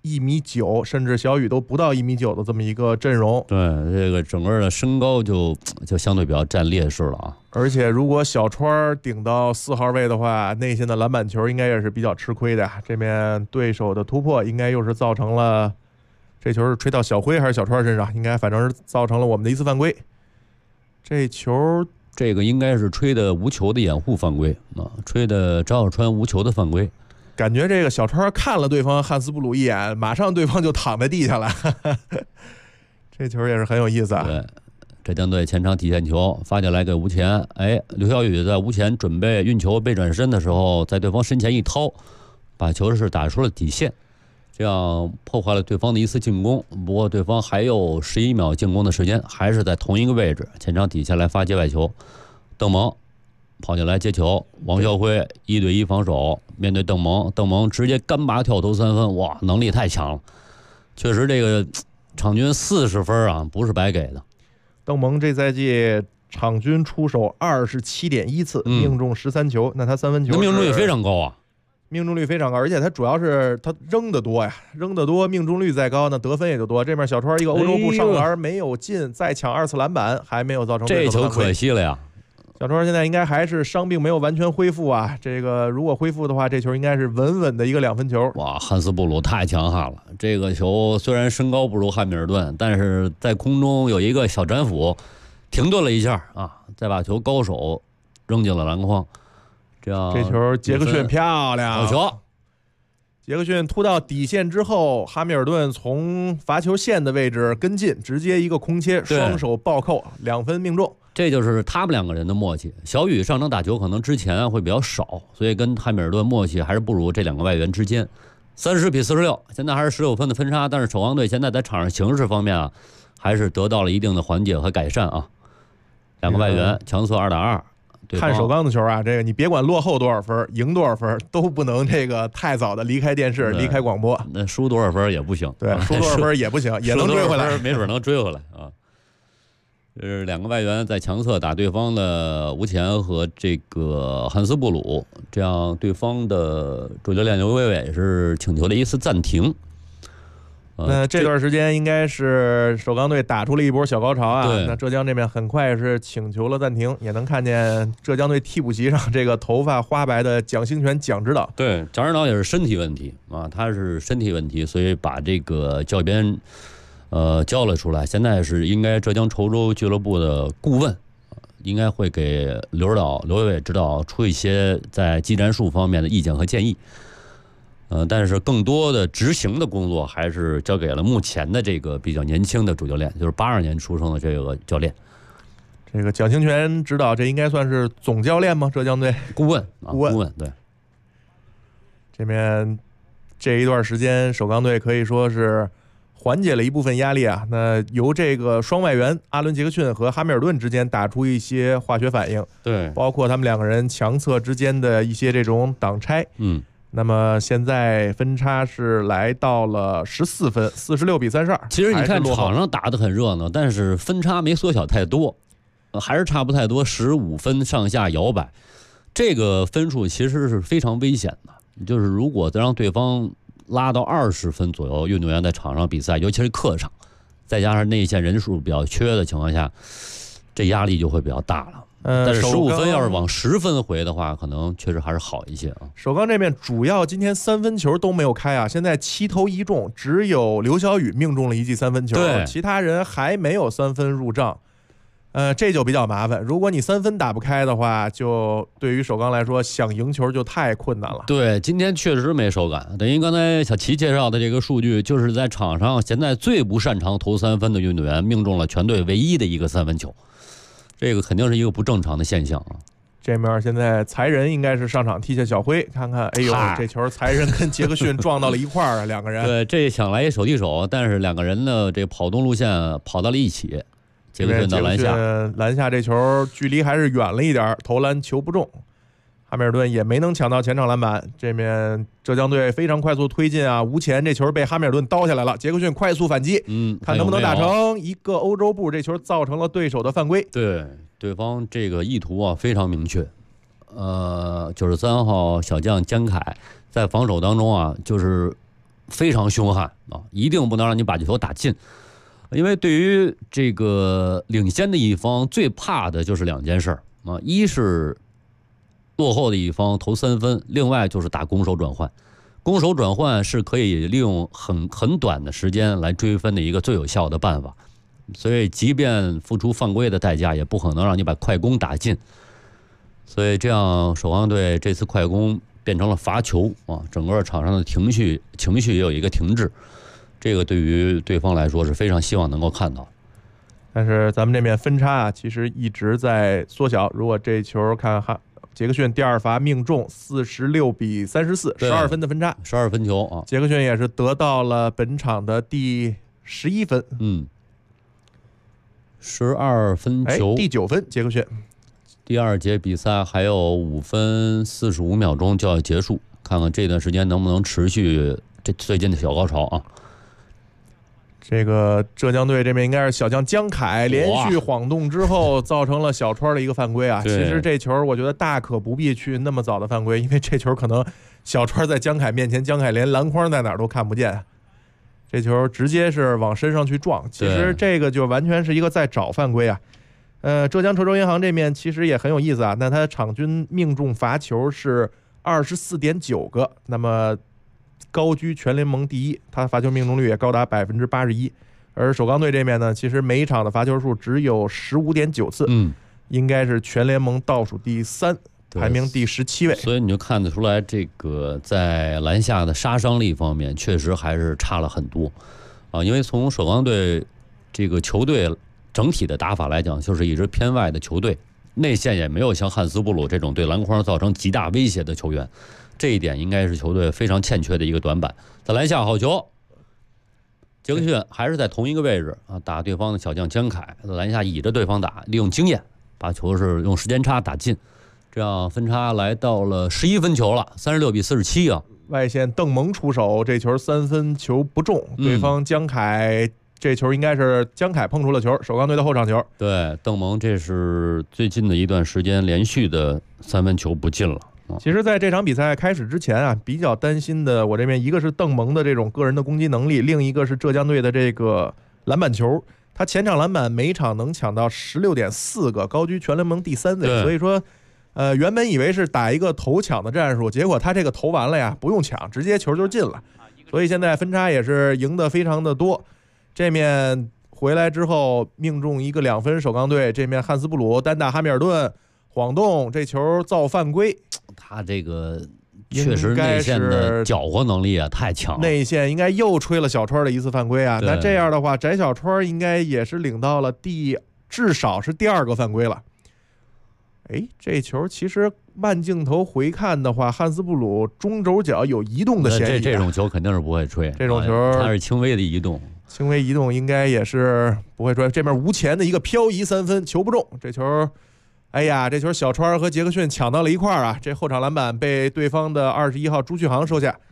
K: 1.9米，甚至小宇都不到1.9米的这么一个阵容。
J: 对，这个整个的身高就相对比较占劣势了啊。
K: 而且如果小川顶到4号位的话，内线的篮板球应该也是比较吃亏的。这面对手的突破应该又是造成了，这球是吹到小辉还是小川身上？应该反正是造成了我们的一次犯规。这球
J: 这个应该是吹的无球的掩护犯规啊，吹的张小川无球的犯规。
K: 感觉这个小川看了对方汉斯布鲁一眼，马上对方就躺在地下了。这球也是很有意思啊。
J: 对，浙江队前场底线球发起来给吴前，刘晓宇在吴前准备运球背转身的时候，在对方身前一掏，把球是打出了底线，这样破坏了对方的一次进攻。不过对方还有11秒进攻的时间，还是在同一个位置，前场底下来发接外球，邓蒙跑进来接球，王霄辉1对1防守，面对邓蒙直接干拔跳投3分，哇，能力太强了，确实这个场均40分啊，不是白给的。
K: 邓蒙这赛季场均出手27.1次，命中13球，那他三分球
J: 命中率非常高啊。
K: 命中率非常高，而且他主要是他扔得多呀，扔得多，命中率再高，那得分也就多。这面小川一个欧洲步上篮没有进，再抢2次篮板，还没有造成
J: 这球可惜了呀。
K: 小川现在应该还是伤病没有完全恢复啊，这个如果恢复的话，这球应该是稳稳的一个2分球。
J: 哇，汉斯布鲁太强悍了！这个球虽然身高不如汉密尔顿，但是在空中有一个小斩斧，停顿了一下啊，再把球高手扔进了篮筐。这
K: 球杰克逊漂亮，
J: 好球！
K: 杰克逊突到底线之后，哈密尔顿从罚球线的位置跟进，直接一个空切，双手暴扣，2分命中。
J: 这就是他们两个人的默契。小雨上场打球可能之前会比较少，所以跟汉密尔顿默契还是不如这2个外援之间。30比46，现在还是16分的分差，但是首钢队现在在场上形势方面啊，还是得到了一定的缓解和改善啊。2个外援强侧2打2。
K: 看首钢的球啊，这个你别管落后多少分，赢多少分，都不能这个太早的离开电视，离开广播。
J: 那输多少分也不行，
K: 对，输多少分也不行，也能追回来，
J: 没准能追回来啊。这是2个外援在强侧打对方的吴前和这个汉斯布鲁，这样对方的主教练刘伟伟是请求了一次暂停。
K: 那这段时间应该是首钢队打出了一波小高潮啊！那浙江这边很快是请求了暂停，也能看见浙江队替补席上这个头发花白的蒋兴权蒋指导。
J: 对，蒋指导也是身体问题啊，他是身体问题，所以把这个教鞭交了出来。现在是应该浙江稠州俱乐部的顾问，应该会给刘伟伟指导出一些在技战术方面的意见和建议。但是更多的执行的工作还是交给了目前的这个比较年轻的主教练，就是82年出生的这个教练。
K: 这个蒋兴权指导，这应该算是总教练吗？浙江队
J: 顾问，对。
K: 这边这一段时间，首钢队可以说是缓解了一部分压力啊。那由这个双外援阿伦·杰克逊和哈密尔顿之间打出一些化学反应，
J: 对，
K: 包括他们2个人强侧之间的一些这种挡拆，那么现在分差是来到了14分，46比32。
J: 其实你看场上打得很热闹，但是分差没缩小太多，还是差不太多，15分上下摇摆。这个分数其实是非常危险的，就是如果再让对方拉到20分左右，运动员在场上比赛，尤其是客场，再加上内线人数比较缺的情况下，这压力就会比较大了。但是15分要是往10分回的话，可能确实还是好一些啊。
K: 首钢这边主要今天3分球都没有开啊，现在7投1中，只有刘晓宇命中了1记3分球，其他人还没有3分入账。这就比较麻烦。如果你3分打不开的话，就对于首钢来说想赢球就太困难了。
J: 对，今天确实没手感。等于刚才小齐介绍的这个数据，就是在场上现在最不擅长投3分的运动员命中了全队唯一的一个3分球。这个肯定是一个不正常的现象啊！
K: 这面现在才人应该是上场替下小辉，看看，哎呦，这球才人跟杰克逊撞到了一块儿啊，2个人。
J: 对，这想来手递手，但是2个人呢，这跑动路线跑到了一起。杰克逊到
K: 篮下这球距离还是远了一点，投篮球不中。哈密尔顿也没能抢到前场篮板，这面浙江队非常快速推进啊，无前这球被哈密尔顿刀下来了，杰克逊快速反击，看能不能打成一个欧洲步，这球造成了对手的犯规。
J: 对，对方这个意图啊非常明确。93号小将江凯在防守当中啊，就是非常凶悍啊，一定不能让你把这球打进，因为对于这个领先的一方最怕的就是2件事啊，一是落后的一方投3分，另外就是打攻守转换。攻守转换是可以利用很短的时间来追分的一个最有效的办法，所以即便付出犯规的代价，也不可能让你把快攻打进。所以这样首钢队这次快攻变成了罚球啊，整个场上的情绪也有一个停滞，这个对于对方来说是非常希望能够看到。
K: 但是咱们这边分差啊，其实一直在缩小。如果这球看杰克逊第2罚命中，46比34，12分的分差
J: ，12分球啊！
K: 杰克逊也是得到了本场的第11分
J: ，12分球，
K: 第9分，杰克逊。
J: 第2节比赛还有5分45秒钟就要结束，看看这段时间能不能持续这最近的小高潮啊！
K: 这个浙江队这边应该是小将江凯连续晃动之后，造成了小川的一个犯规啊。其实这球我觉得大可不必去那么早的犯规，因为这球可能小川在江凯面前，江凯连篮筐在哪儿都看不见，这球直接是往身上去撞。其实这个就完全是一个在找犯规啊。浙江稠州银行这面其实也很有意思啊，那他场均命中罚球是24.9个，那么高居全联盟第一，他罚球命中率也高达81%。而首钢队这面呢，其实每一场的罚球数只有15.9次，应该是全联盟倒数第3，排名第17位。
J: 所以你就看得出来，这个在篮下的杀伤力方面确实还是差了很多啊。因为从首钢队这个球队整体的打法来讲，就是一支偏外的球队，内线也没有像汉斯布鲁这种对篮筐造成极大威胁的球员。这一点应该是球队非常欠缺的一个短板。在篮下好球，杰克逊还是在同一个位置啊，打对方的小将江凯，在篮下倚着对方打，利用经验把球是用时间差打进，这样分差来到了11分球了，36-47啊。
K: 外线邓蒙出手，这球3分球不中，对方江凯这球应该是江凯碰出了球，首钢队的后场球。
J: 对，邓蒙这是最近的一段时间连续的3分球不进了。
K: 其实在这场比赛开始之前啊，比较担心的我这边一个是邓蒙的这种个人的攻击能力，另一个是浙江队的这个篮板球，他前场篮板每场能抢到16.4个，高居全联盟第3位。所以说原本以为是打一个头抢的战术，结果他这个投完了呀，不用抢，直接球就进了，所以现在分差也是赢得非常的多。这面回来之后命中一个2分，首钢队这面汉斯布鲁单打哈密尔顿晃动，这球造犯规。
J: 他这个确实内线的搅和能力啊太强了，
K: 内线应该又吹了小川的一次犯规啊。那这样的话，翟小川应该也是领到了至少是第2个犯规了。这球其实慢镜头回看的话，汉斯布鲁中轴脚有移动的嫌疑，
J: 这种球肯定是不会吹，
K: 这种球
J: 它是轻微的移动，
K: 应该也是不会吹。这边吴前的一个漂移3分球不中，这球这球小川和杰克逊抢到了一块儿啊，这后场篮板被对方的21号朱旭航收下。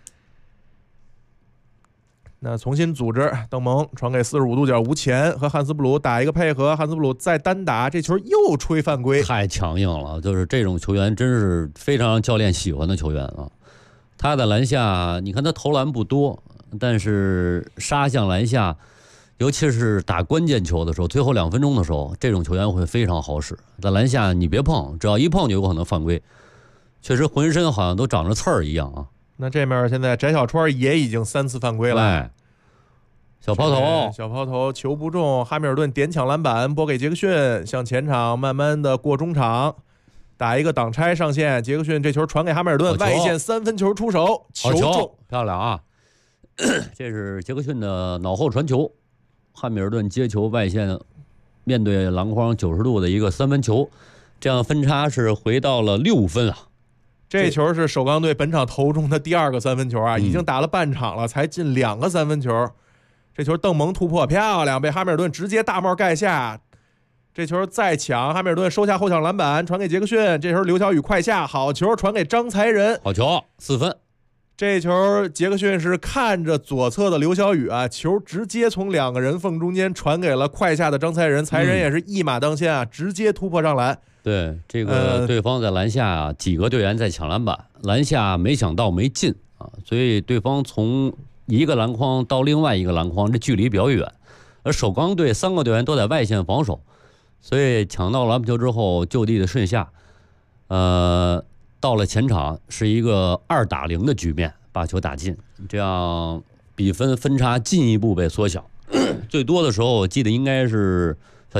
K: 那重新组织，邓蒙传给45度角吴前和汉斯布鲁打一个配合，汉斯布鲁再单打，这球又吹犯规，
J: 太强硬了。就是这种球员真是非常让教练喜欢的球员啊。他的篮下，你看他投篮不多，但是杀向篮下，尤其是打关键球的时候，最后2分钟的时候，这种球员会非常好使。在篮下你别碰，只要一碰就有可能犯规，确实浑身好像都长着刺儿一样啊。
K: 那这面现在翟小川也已经3次犯规了，
J: 小抛
K: 投球不中，哈密尔顿点抢篮板拨给杰克逊，向前场慢慢的过中场，打一个挡拆上线，杰克逊这球传给哈密尔顿，外线3分球出手，球中，
J: 漂亮啊！这是杰克逊的脑后传球，汉密尔顿接球外线面对篮筐90度的一个3分球，这样分差是回到了6分啊。
K: 这球是首钢队本场投中的第2个3分球啊，已经打了半场了，才进2个3分球。这球邓蒙突破漂亮，被哈密尔顿直接大帽盖下。这球再抢，哈密尔顿收下后场篮板，传给杰克逊。这球刘晓宇快下，好球传给张才仁，
J: 好球4分。
K: 这球杰克逊是看着左侧的刘晓宇啊，球直接从2个人缝中间传给了快下的张才仁，才仁也是一马当先啊，直接突破上篮。
J: 对，这个对方在篮下几个队员在抢篮板，篮下没想到没进啊，所以对方从一个篮筐到另外一个篮筐，这距离比较远。而首钢队3个队员都在外线防守，所以抢到篮板球之后就地的顺下，到了前场是一个2打0的局面，把球打进，这样分差进一步被缩小。最多的时候我记得应该是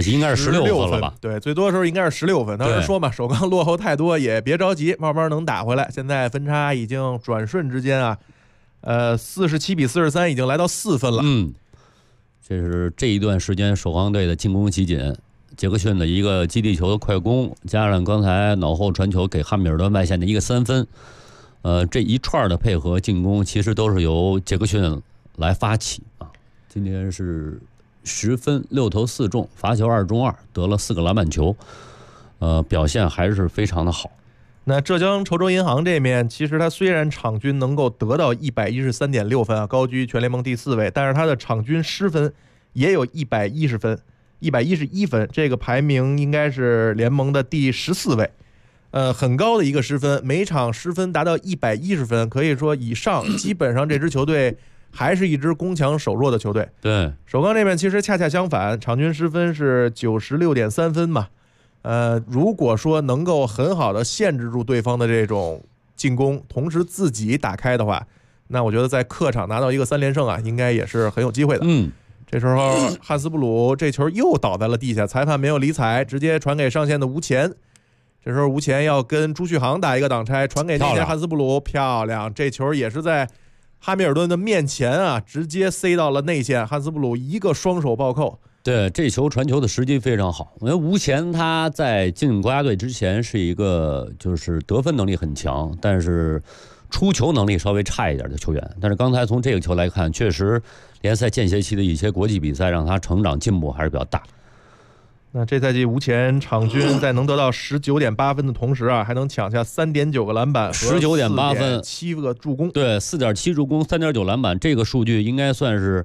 J: 16分了吧？
K: 对，最多的时候应该是16分。当时说嘛，首钢落后太多也别着急，慢慢能打回来。现在分差已经转瞬之间啊，47-43已经来到4分了。
J: 这是这一段时间首钢队的进攻集锦，杰克逊的一个基地球的快攻，加上刚才脑后传球给汉密尔顿外线的一个3分，这一串的配合进攻其实都是由杰克逊来发起啊。今天是10分6投4中，罚球2中2，得了4个篮板球，表现还是非常的好。
K: 那浙江稠州银行这面，其实它虽然场均能够得到113.6分啊，高居全联盟第4位，但是它的场均失分也有110分，111分，这个排名应该是联盟的第14位，很高的一个失分，每场失分达到110分，可以说以上，基本上这支球队还是一支攻强守弱的球队。
J: 对，
K: 首钢这边其实恰恰相反，场均失分是96.3分嘛。如果说能够很好的限制住对方的这种进攻，同时自己打开的话，那我觉得在客场拿到一个3连胜啊，应该也是很有机会的。这时候汉斯布鲁这球又倒在了地下，裁判没有理睬，直接传给上线的吴前。这时候吴前要跟朱旭航打一个挡拆，传给内线汉斯布鲁，漂亮！这球也是在哈密尔顿的面前啊，直接塞到了内线，汉斯布鲁一个双手暴扣。
J: 对，这球传球的时机非常好。因为吴前他在进国家队之前是一个就是得分能力很强，但是出球能力稍微差一点的球员。但是刚才从这个球来看，确实联赛间歇期的一些国际比赛让他成长进步还是比较大。
K: 那这赛季吴前场均在能得到19.8分的同时啊，还能抢下3.9个篮板和
J: 19.8分
K: 7个助攻。
J: 对，4.7助攻，3.9篮板，这个数据应该算是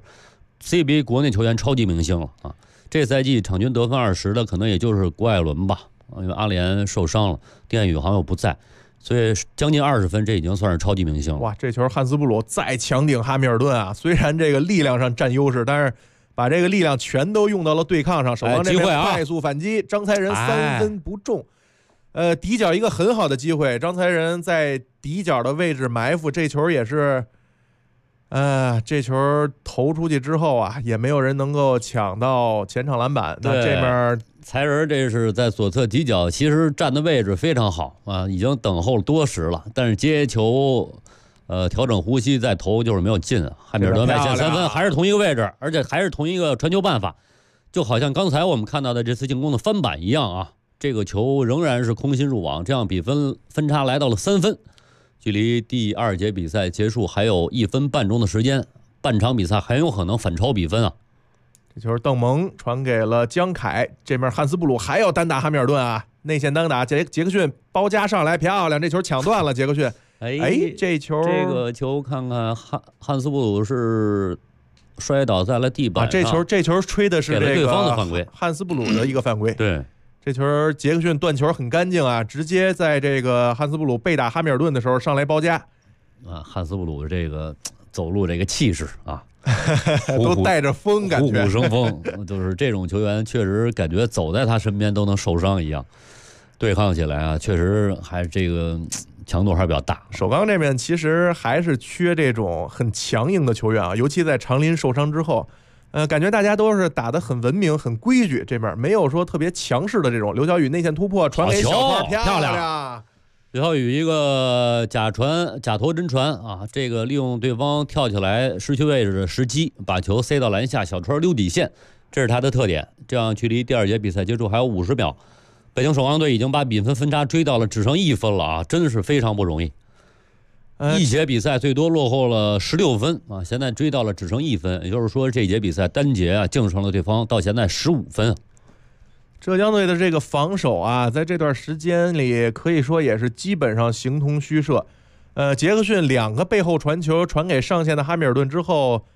J: CBA 国内球员超级明星了啊！这赛季场均得分20的可能也就是郭艾伦吧，因为阿联受伤了，丁宇航又不在，所以将近20分，这已经算是超级明星了。
K: 哇，这球汉斯布鲁再强顶哈密尔顿啊！虽然这个力量上占优势，但是把这个力量全都用到了对抗上。首钢这边快速反击，张才仁3分不中。底角一个很好的机会，张才仁在底角的位置埋伏，这球也是。这球投出去之后啊，也没有人能够抢到前场篮板。那这面
J: 才仁这是在左侧底角，其实站的位置非常好啊，已经等候多时了。但是接球，调整呼吸再投就是没有进。汉密尔顿外线3分，还是同一个位置，而且还是同一个传球办法，就好像刚才我们看到的这次进攻的翻版一样啊。这个球仍然是空心入网，这样比分差来到了3分。距离第2节比赛结束还有1分半钟的时间，半场比赛很有可能反超比分啊！
K: 这球邓蒙传给了江凯，这面汉斯布鲁还要单打哈密尔顿啊，内线单打，杰克逊包夹上来，漂亮，这球抢断了，杰克逊。这
J: 个球看看汉斯布鲁是摔倒在了地板上，
K: 这球吹的是这个
J: 对方的犯规，
K: 汉斯布鲁的一个犯规。
J: 对。
K: 这球杰克逊断球很干净啊，直接在这个汉斯布鲁被打哈密尔顿的时候上来包夹。
J: 汉斯布鲁这个走路这个气势啊，
K: 都带着风，感觉
J: 虎虎生风，就是这种球员确实感觉走在他身边都能受伤一样。对抗起来啊，确实还是这个强度还是比较大。
K: 首钢这边其实还是缺这种很强硬的球员啊，尤其在长林受伤之后。感觉大家都是打得很文明、很规矩，这面没有说特别强势的这种。刘晓宇内线突破，传给小川，漂亮！
J: 刘晓宇一个假投真传啊，这个利用对方跳起来失去位置的时机，把球塞到篮下，小川溜底线，这是他的特点。这样距离第2节比赛结束还有50秒，北京首钢队已经把比分差追到了只剩1分了啊，真是非常不容易。1节比赛最多落后了16分啊，现在追到了只剩1分，也就是说这节比赛单节啊净胜了对方到现在15分。
K: 浙江队的这个防守啊，在这段时间里可以说也是基本上形同虚设。杰克逊2个背后传球传给上线的哈密尔顿之后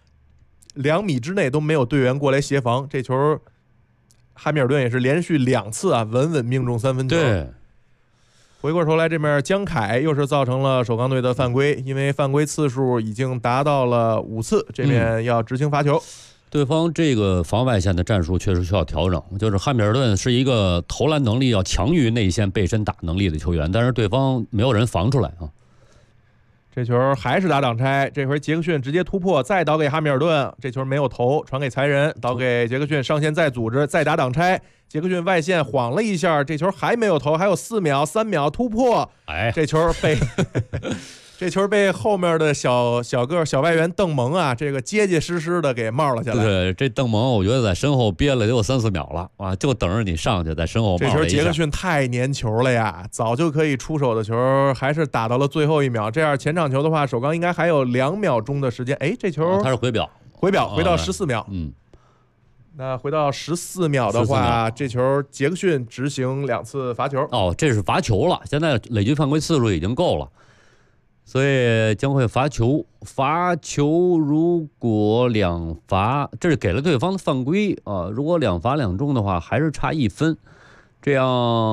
K: ，2米之内都没有队员过来协防，这球哈密尔顿也是连续2次啊稳稳命中3分球。
J: 对。
K: 回过头来，这面江凯又是造成了首钢队的犯规，因为犯规次数已经达到了5次，这边要执行罚球。
J: 对方这个防外线的战术确实需要调整，就是汉密尔顿是一个投篮能力要强于内线背身打能力的球员，但是对方没有人防出来啊。
K: 这球还是打挡拆，这回杰克逊直接突破，再倒给哈密尔顿，这球没有投，传给才仁，倒给杰克逊上线再组织，再打挡拆。杰克逊外线晃了一下，这球还没有投，还有4秒3秒突破，这球被后面的小个小外援邓蒙啊，这个结结实实的给冒了下来。
J: 对，这邓蒙我觉得在身后憋了得有3-4秒了啊，就等着你上去，在身后冒了一下。
K: 这球杰克逊太粘球了呀，早就可以出手的球，还是打到了最后1秒。这样前场球的话，首钢应该还有2秒钟的时间。这球
J: 他是回表
K: 回到14秒。 那回到14秒的话，这球杰克逊执行2次罚球。
J: 哦，这是罚球了，现在累计犯规次数已经够了，所以将会罚球。罚球如果2罚，这是给了对方的犯规啊。如果2罚2中的话，还是差1分。这样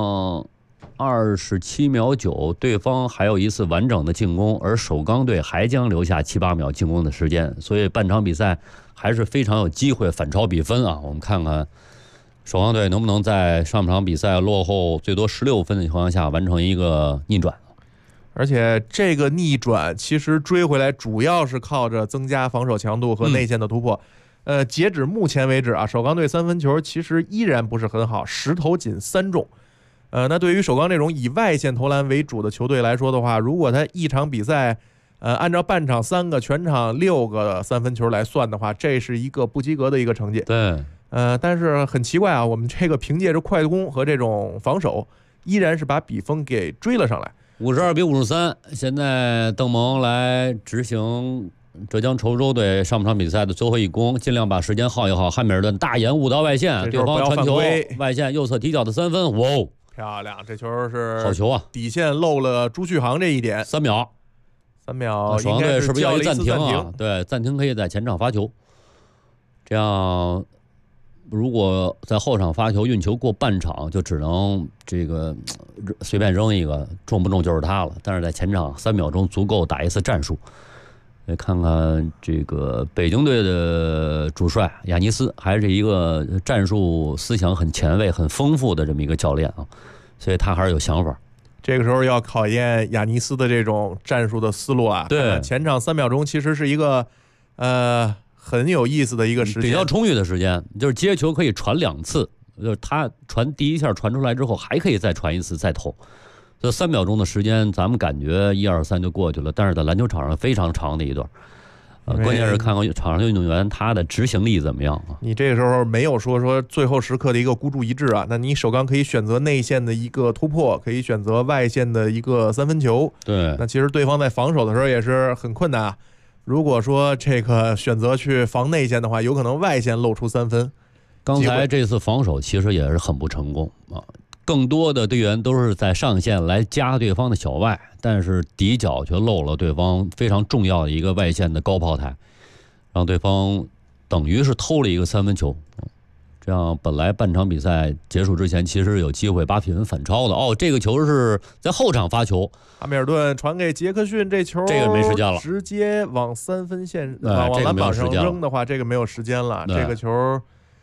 J: 27秒9，对方还有一次完整的进攻，而首钢队还将留下7、8秒进攻的时间，所以半场比赛还是非常有机会反超比分啊！我们看看首钢队能不能在上场比赛落后最多16分的情况下完成一个逆转。
K: 而且这个逆转其实追回来主要是靠着增加防守强度和内线的突破。截止目前为止啊，首钢队3分球其实依然不是很好，10投仅3中。那对于首钢这种以外线投篮为主的球队来说的话，如果他一场比赛按照半场3个全场6个3分球来算的话，这是一个不及格的一个成绩。
J: 对，
K: 但是很奇怪啊，我们这个凭借着快攻和这种防守，依然是把比分给追了上来。
J: 52-53，现在邓蒙来执行浙江稠州队上半场比赛的最后一攻，尽量把时间耗一耗。汉密尔顿大延误到外线，对方传球外线右侧踢脚的3分，哇，
K: 漂亮！这球是
J: 好球啊！
K: 底线漏了朱旭航这一点
J: ，3秒，首钢队是不是要一暂停啊？对，暂停可以在前场发球，这样如果在后场发球运球过半场，就只能这个随便扔一个，中不中就是他了。但是在前场3秒钟足够打一次战术。来看看这个北京队的主帅亚尼斯，还是一个战术思想很前卫、很丰富的这么一个教练啊，所以他还是有想法。
K: 这个时候要考验亚尼斯的这种战术的思路啊。
J: 对，
K: 前场3秒钟其实是一个很有意思的一个时间，
J: 比较充裕的时间，就是接球可以传2次，就是他传第一下传出来之后，还可以再传一次再投。这3秒钟的时间，咱们感觉1、2、3就过去了，但是在篮球场上非常长的一段。关键是看看场上运动员他的执行力怎么样啊？
K: 你这个时候没有说最后时刻的一个孤注一掷啊，那你首钢可以选择内线的一个突破，可以选择外线的一个3分球。
J: 对，
K: 那其实对方在防守的时候也是很困难啊。如果说这个选择去防内线的话，有可能外线露出3分。
J: 刚才这次防守其实也是很不成功啊。更多的队员都是在上线来夹对方的小外，但是底角却漏了对方非常重要的一个外线的高炮台，让对方等于是偷了一个3分球。这样本来半场比赛结束之前其实有机会把比分反超的。这个球是在后场发球，
K: 哈密尔顿传给杰克逊，这球
J: 这个没时间了，
K: 直接往3分线往篮板上扔的话，这个没有时间了。这个球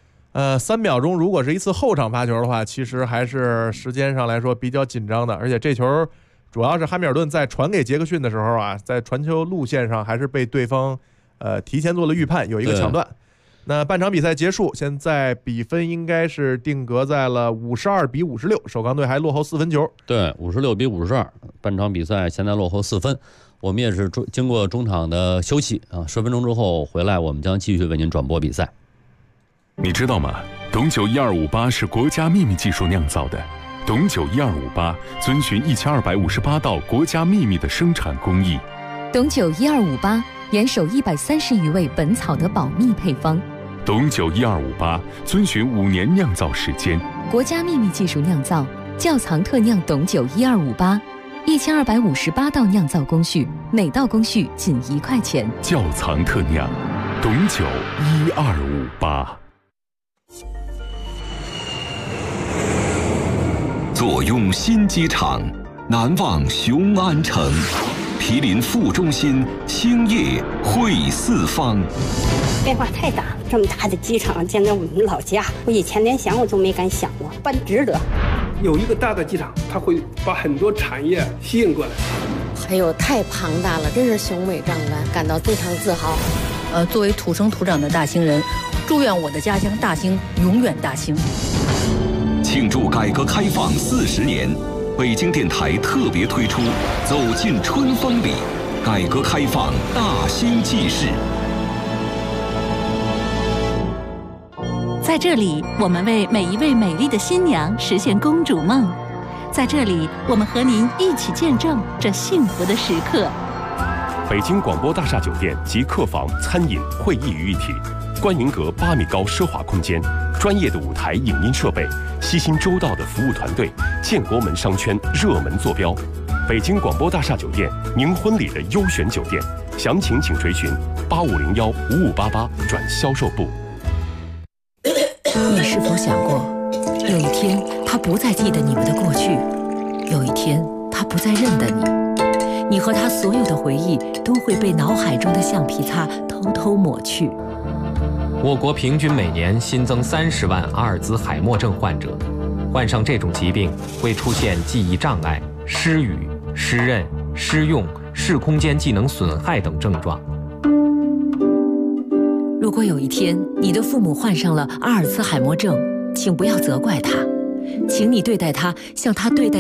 K: 3秒钟，如果是一次后场发球的话，其实还是时间上来说比较紧张的。而且这球主要是哈密尔顿在传给杰克逊的时候啊，在传球路线上还是被对方提前做了预判，有一个抢断。那半场比赛结束，现在比分应该是定格在了52-56，首钢队还落后4分球。
J: 对，56-52，半场比赛现在落后4分。我们也是经过中场的休息啊，10分钟之后回来，我们将继续为您转播比赛。
I: 你知道吗？董酒1258是国家秘密技术酿造的。董酒1258遵循1258道国家秘密的生产工艺。
L: 董酒1258严守130余味本草的保密配方。
I: 董酒1258遵循5年酿造时间。
L: 国家秘密技术酿造，窖藏特酿董酒1258，1258道酿造工序，每道工序仅1块钱。
I: 窖藏特酿，董酒1258。
B: 坐拥新机场，难忘雄安城，毗邻副中心，兴业汇四方。
M: 变化太大，这么大的机场建在我们老家，我以前连想我都没敢想过，办值得。
N: 有一个大的机场，它会把很多产业吸引过来。
O: 还有太庞大了，真是雄伟壮观，感到非常自豪。
P: 作为土生土长的大兴人，祝愿我的家乡大兴永远大兴。
B: 庆祝改革开放40年，北京电台特别推出《走进春风里》，改革开放大兴纪事。
Q: 在这里，我们为每一位美丽的新娘实现公主梦。在这里，我们和您一起见证这幸福的时刻。
I: 北京广播大厦酒店及客房、餐饮、会议于一体，
R: 观影阁8米高奢华空间，专业的舞台影音设备，悉心周到的服务团队，建国门商圈热门坐标。北京广播大厦酒店，您婚礼的优选酒店，详情请垂询85015588转销售部。
S: 你是否想过，有一天他不再记得你们的过去，有一天他不再认得你，你和他所有的回忆都会被脑海中的橡皮擦偷偷抹去。
T: 我国平均每年新增30万阿尔兹海默症患者，患上这种疾病会出现记忆障碍、失语、失认、失用、视空间技能损害等症状。
S: 如果有一天你的父母患上了阿尔兹海默症，请不要责怪他，请你对待他像他对待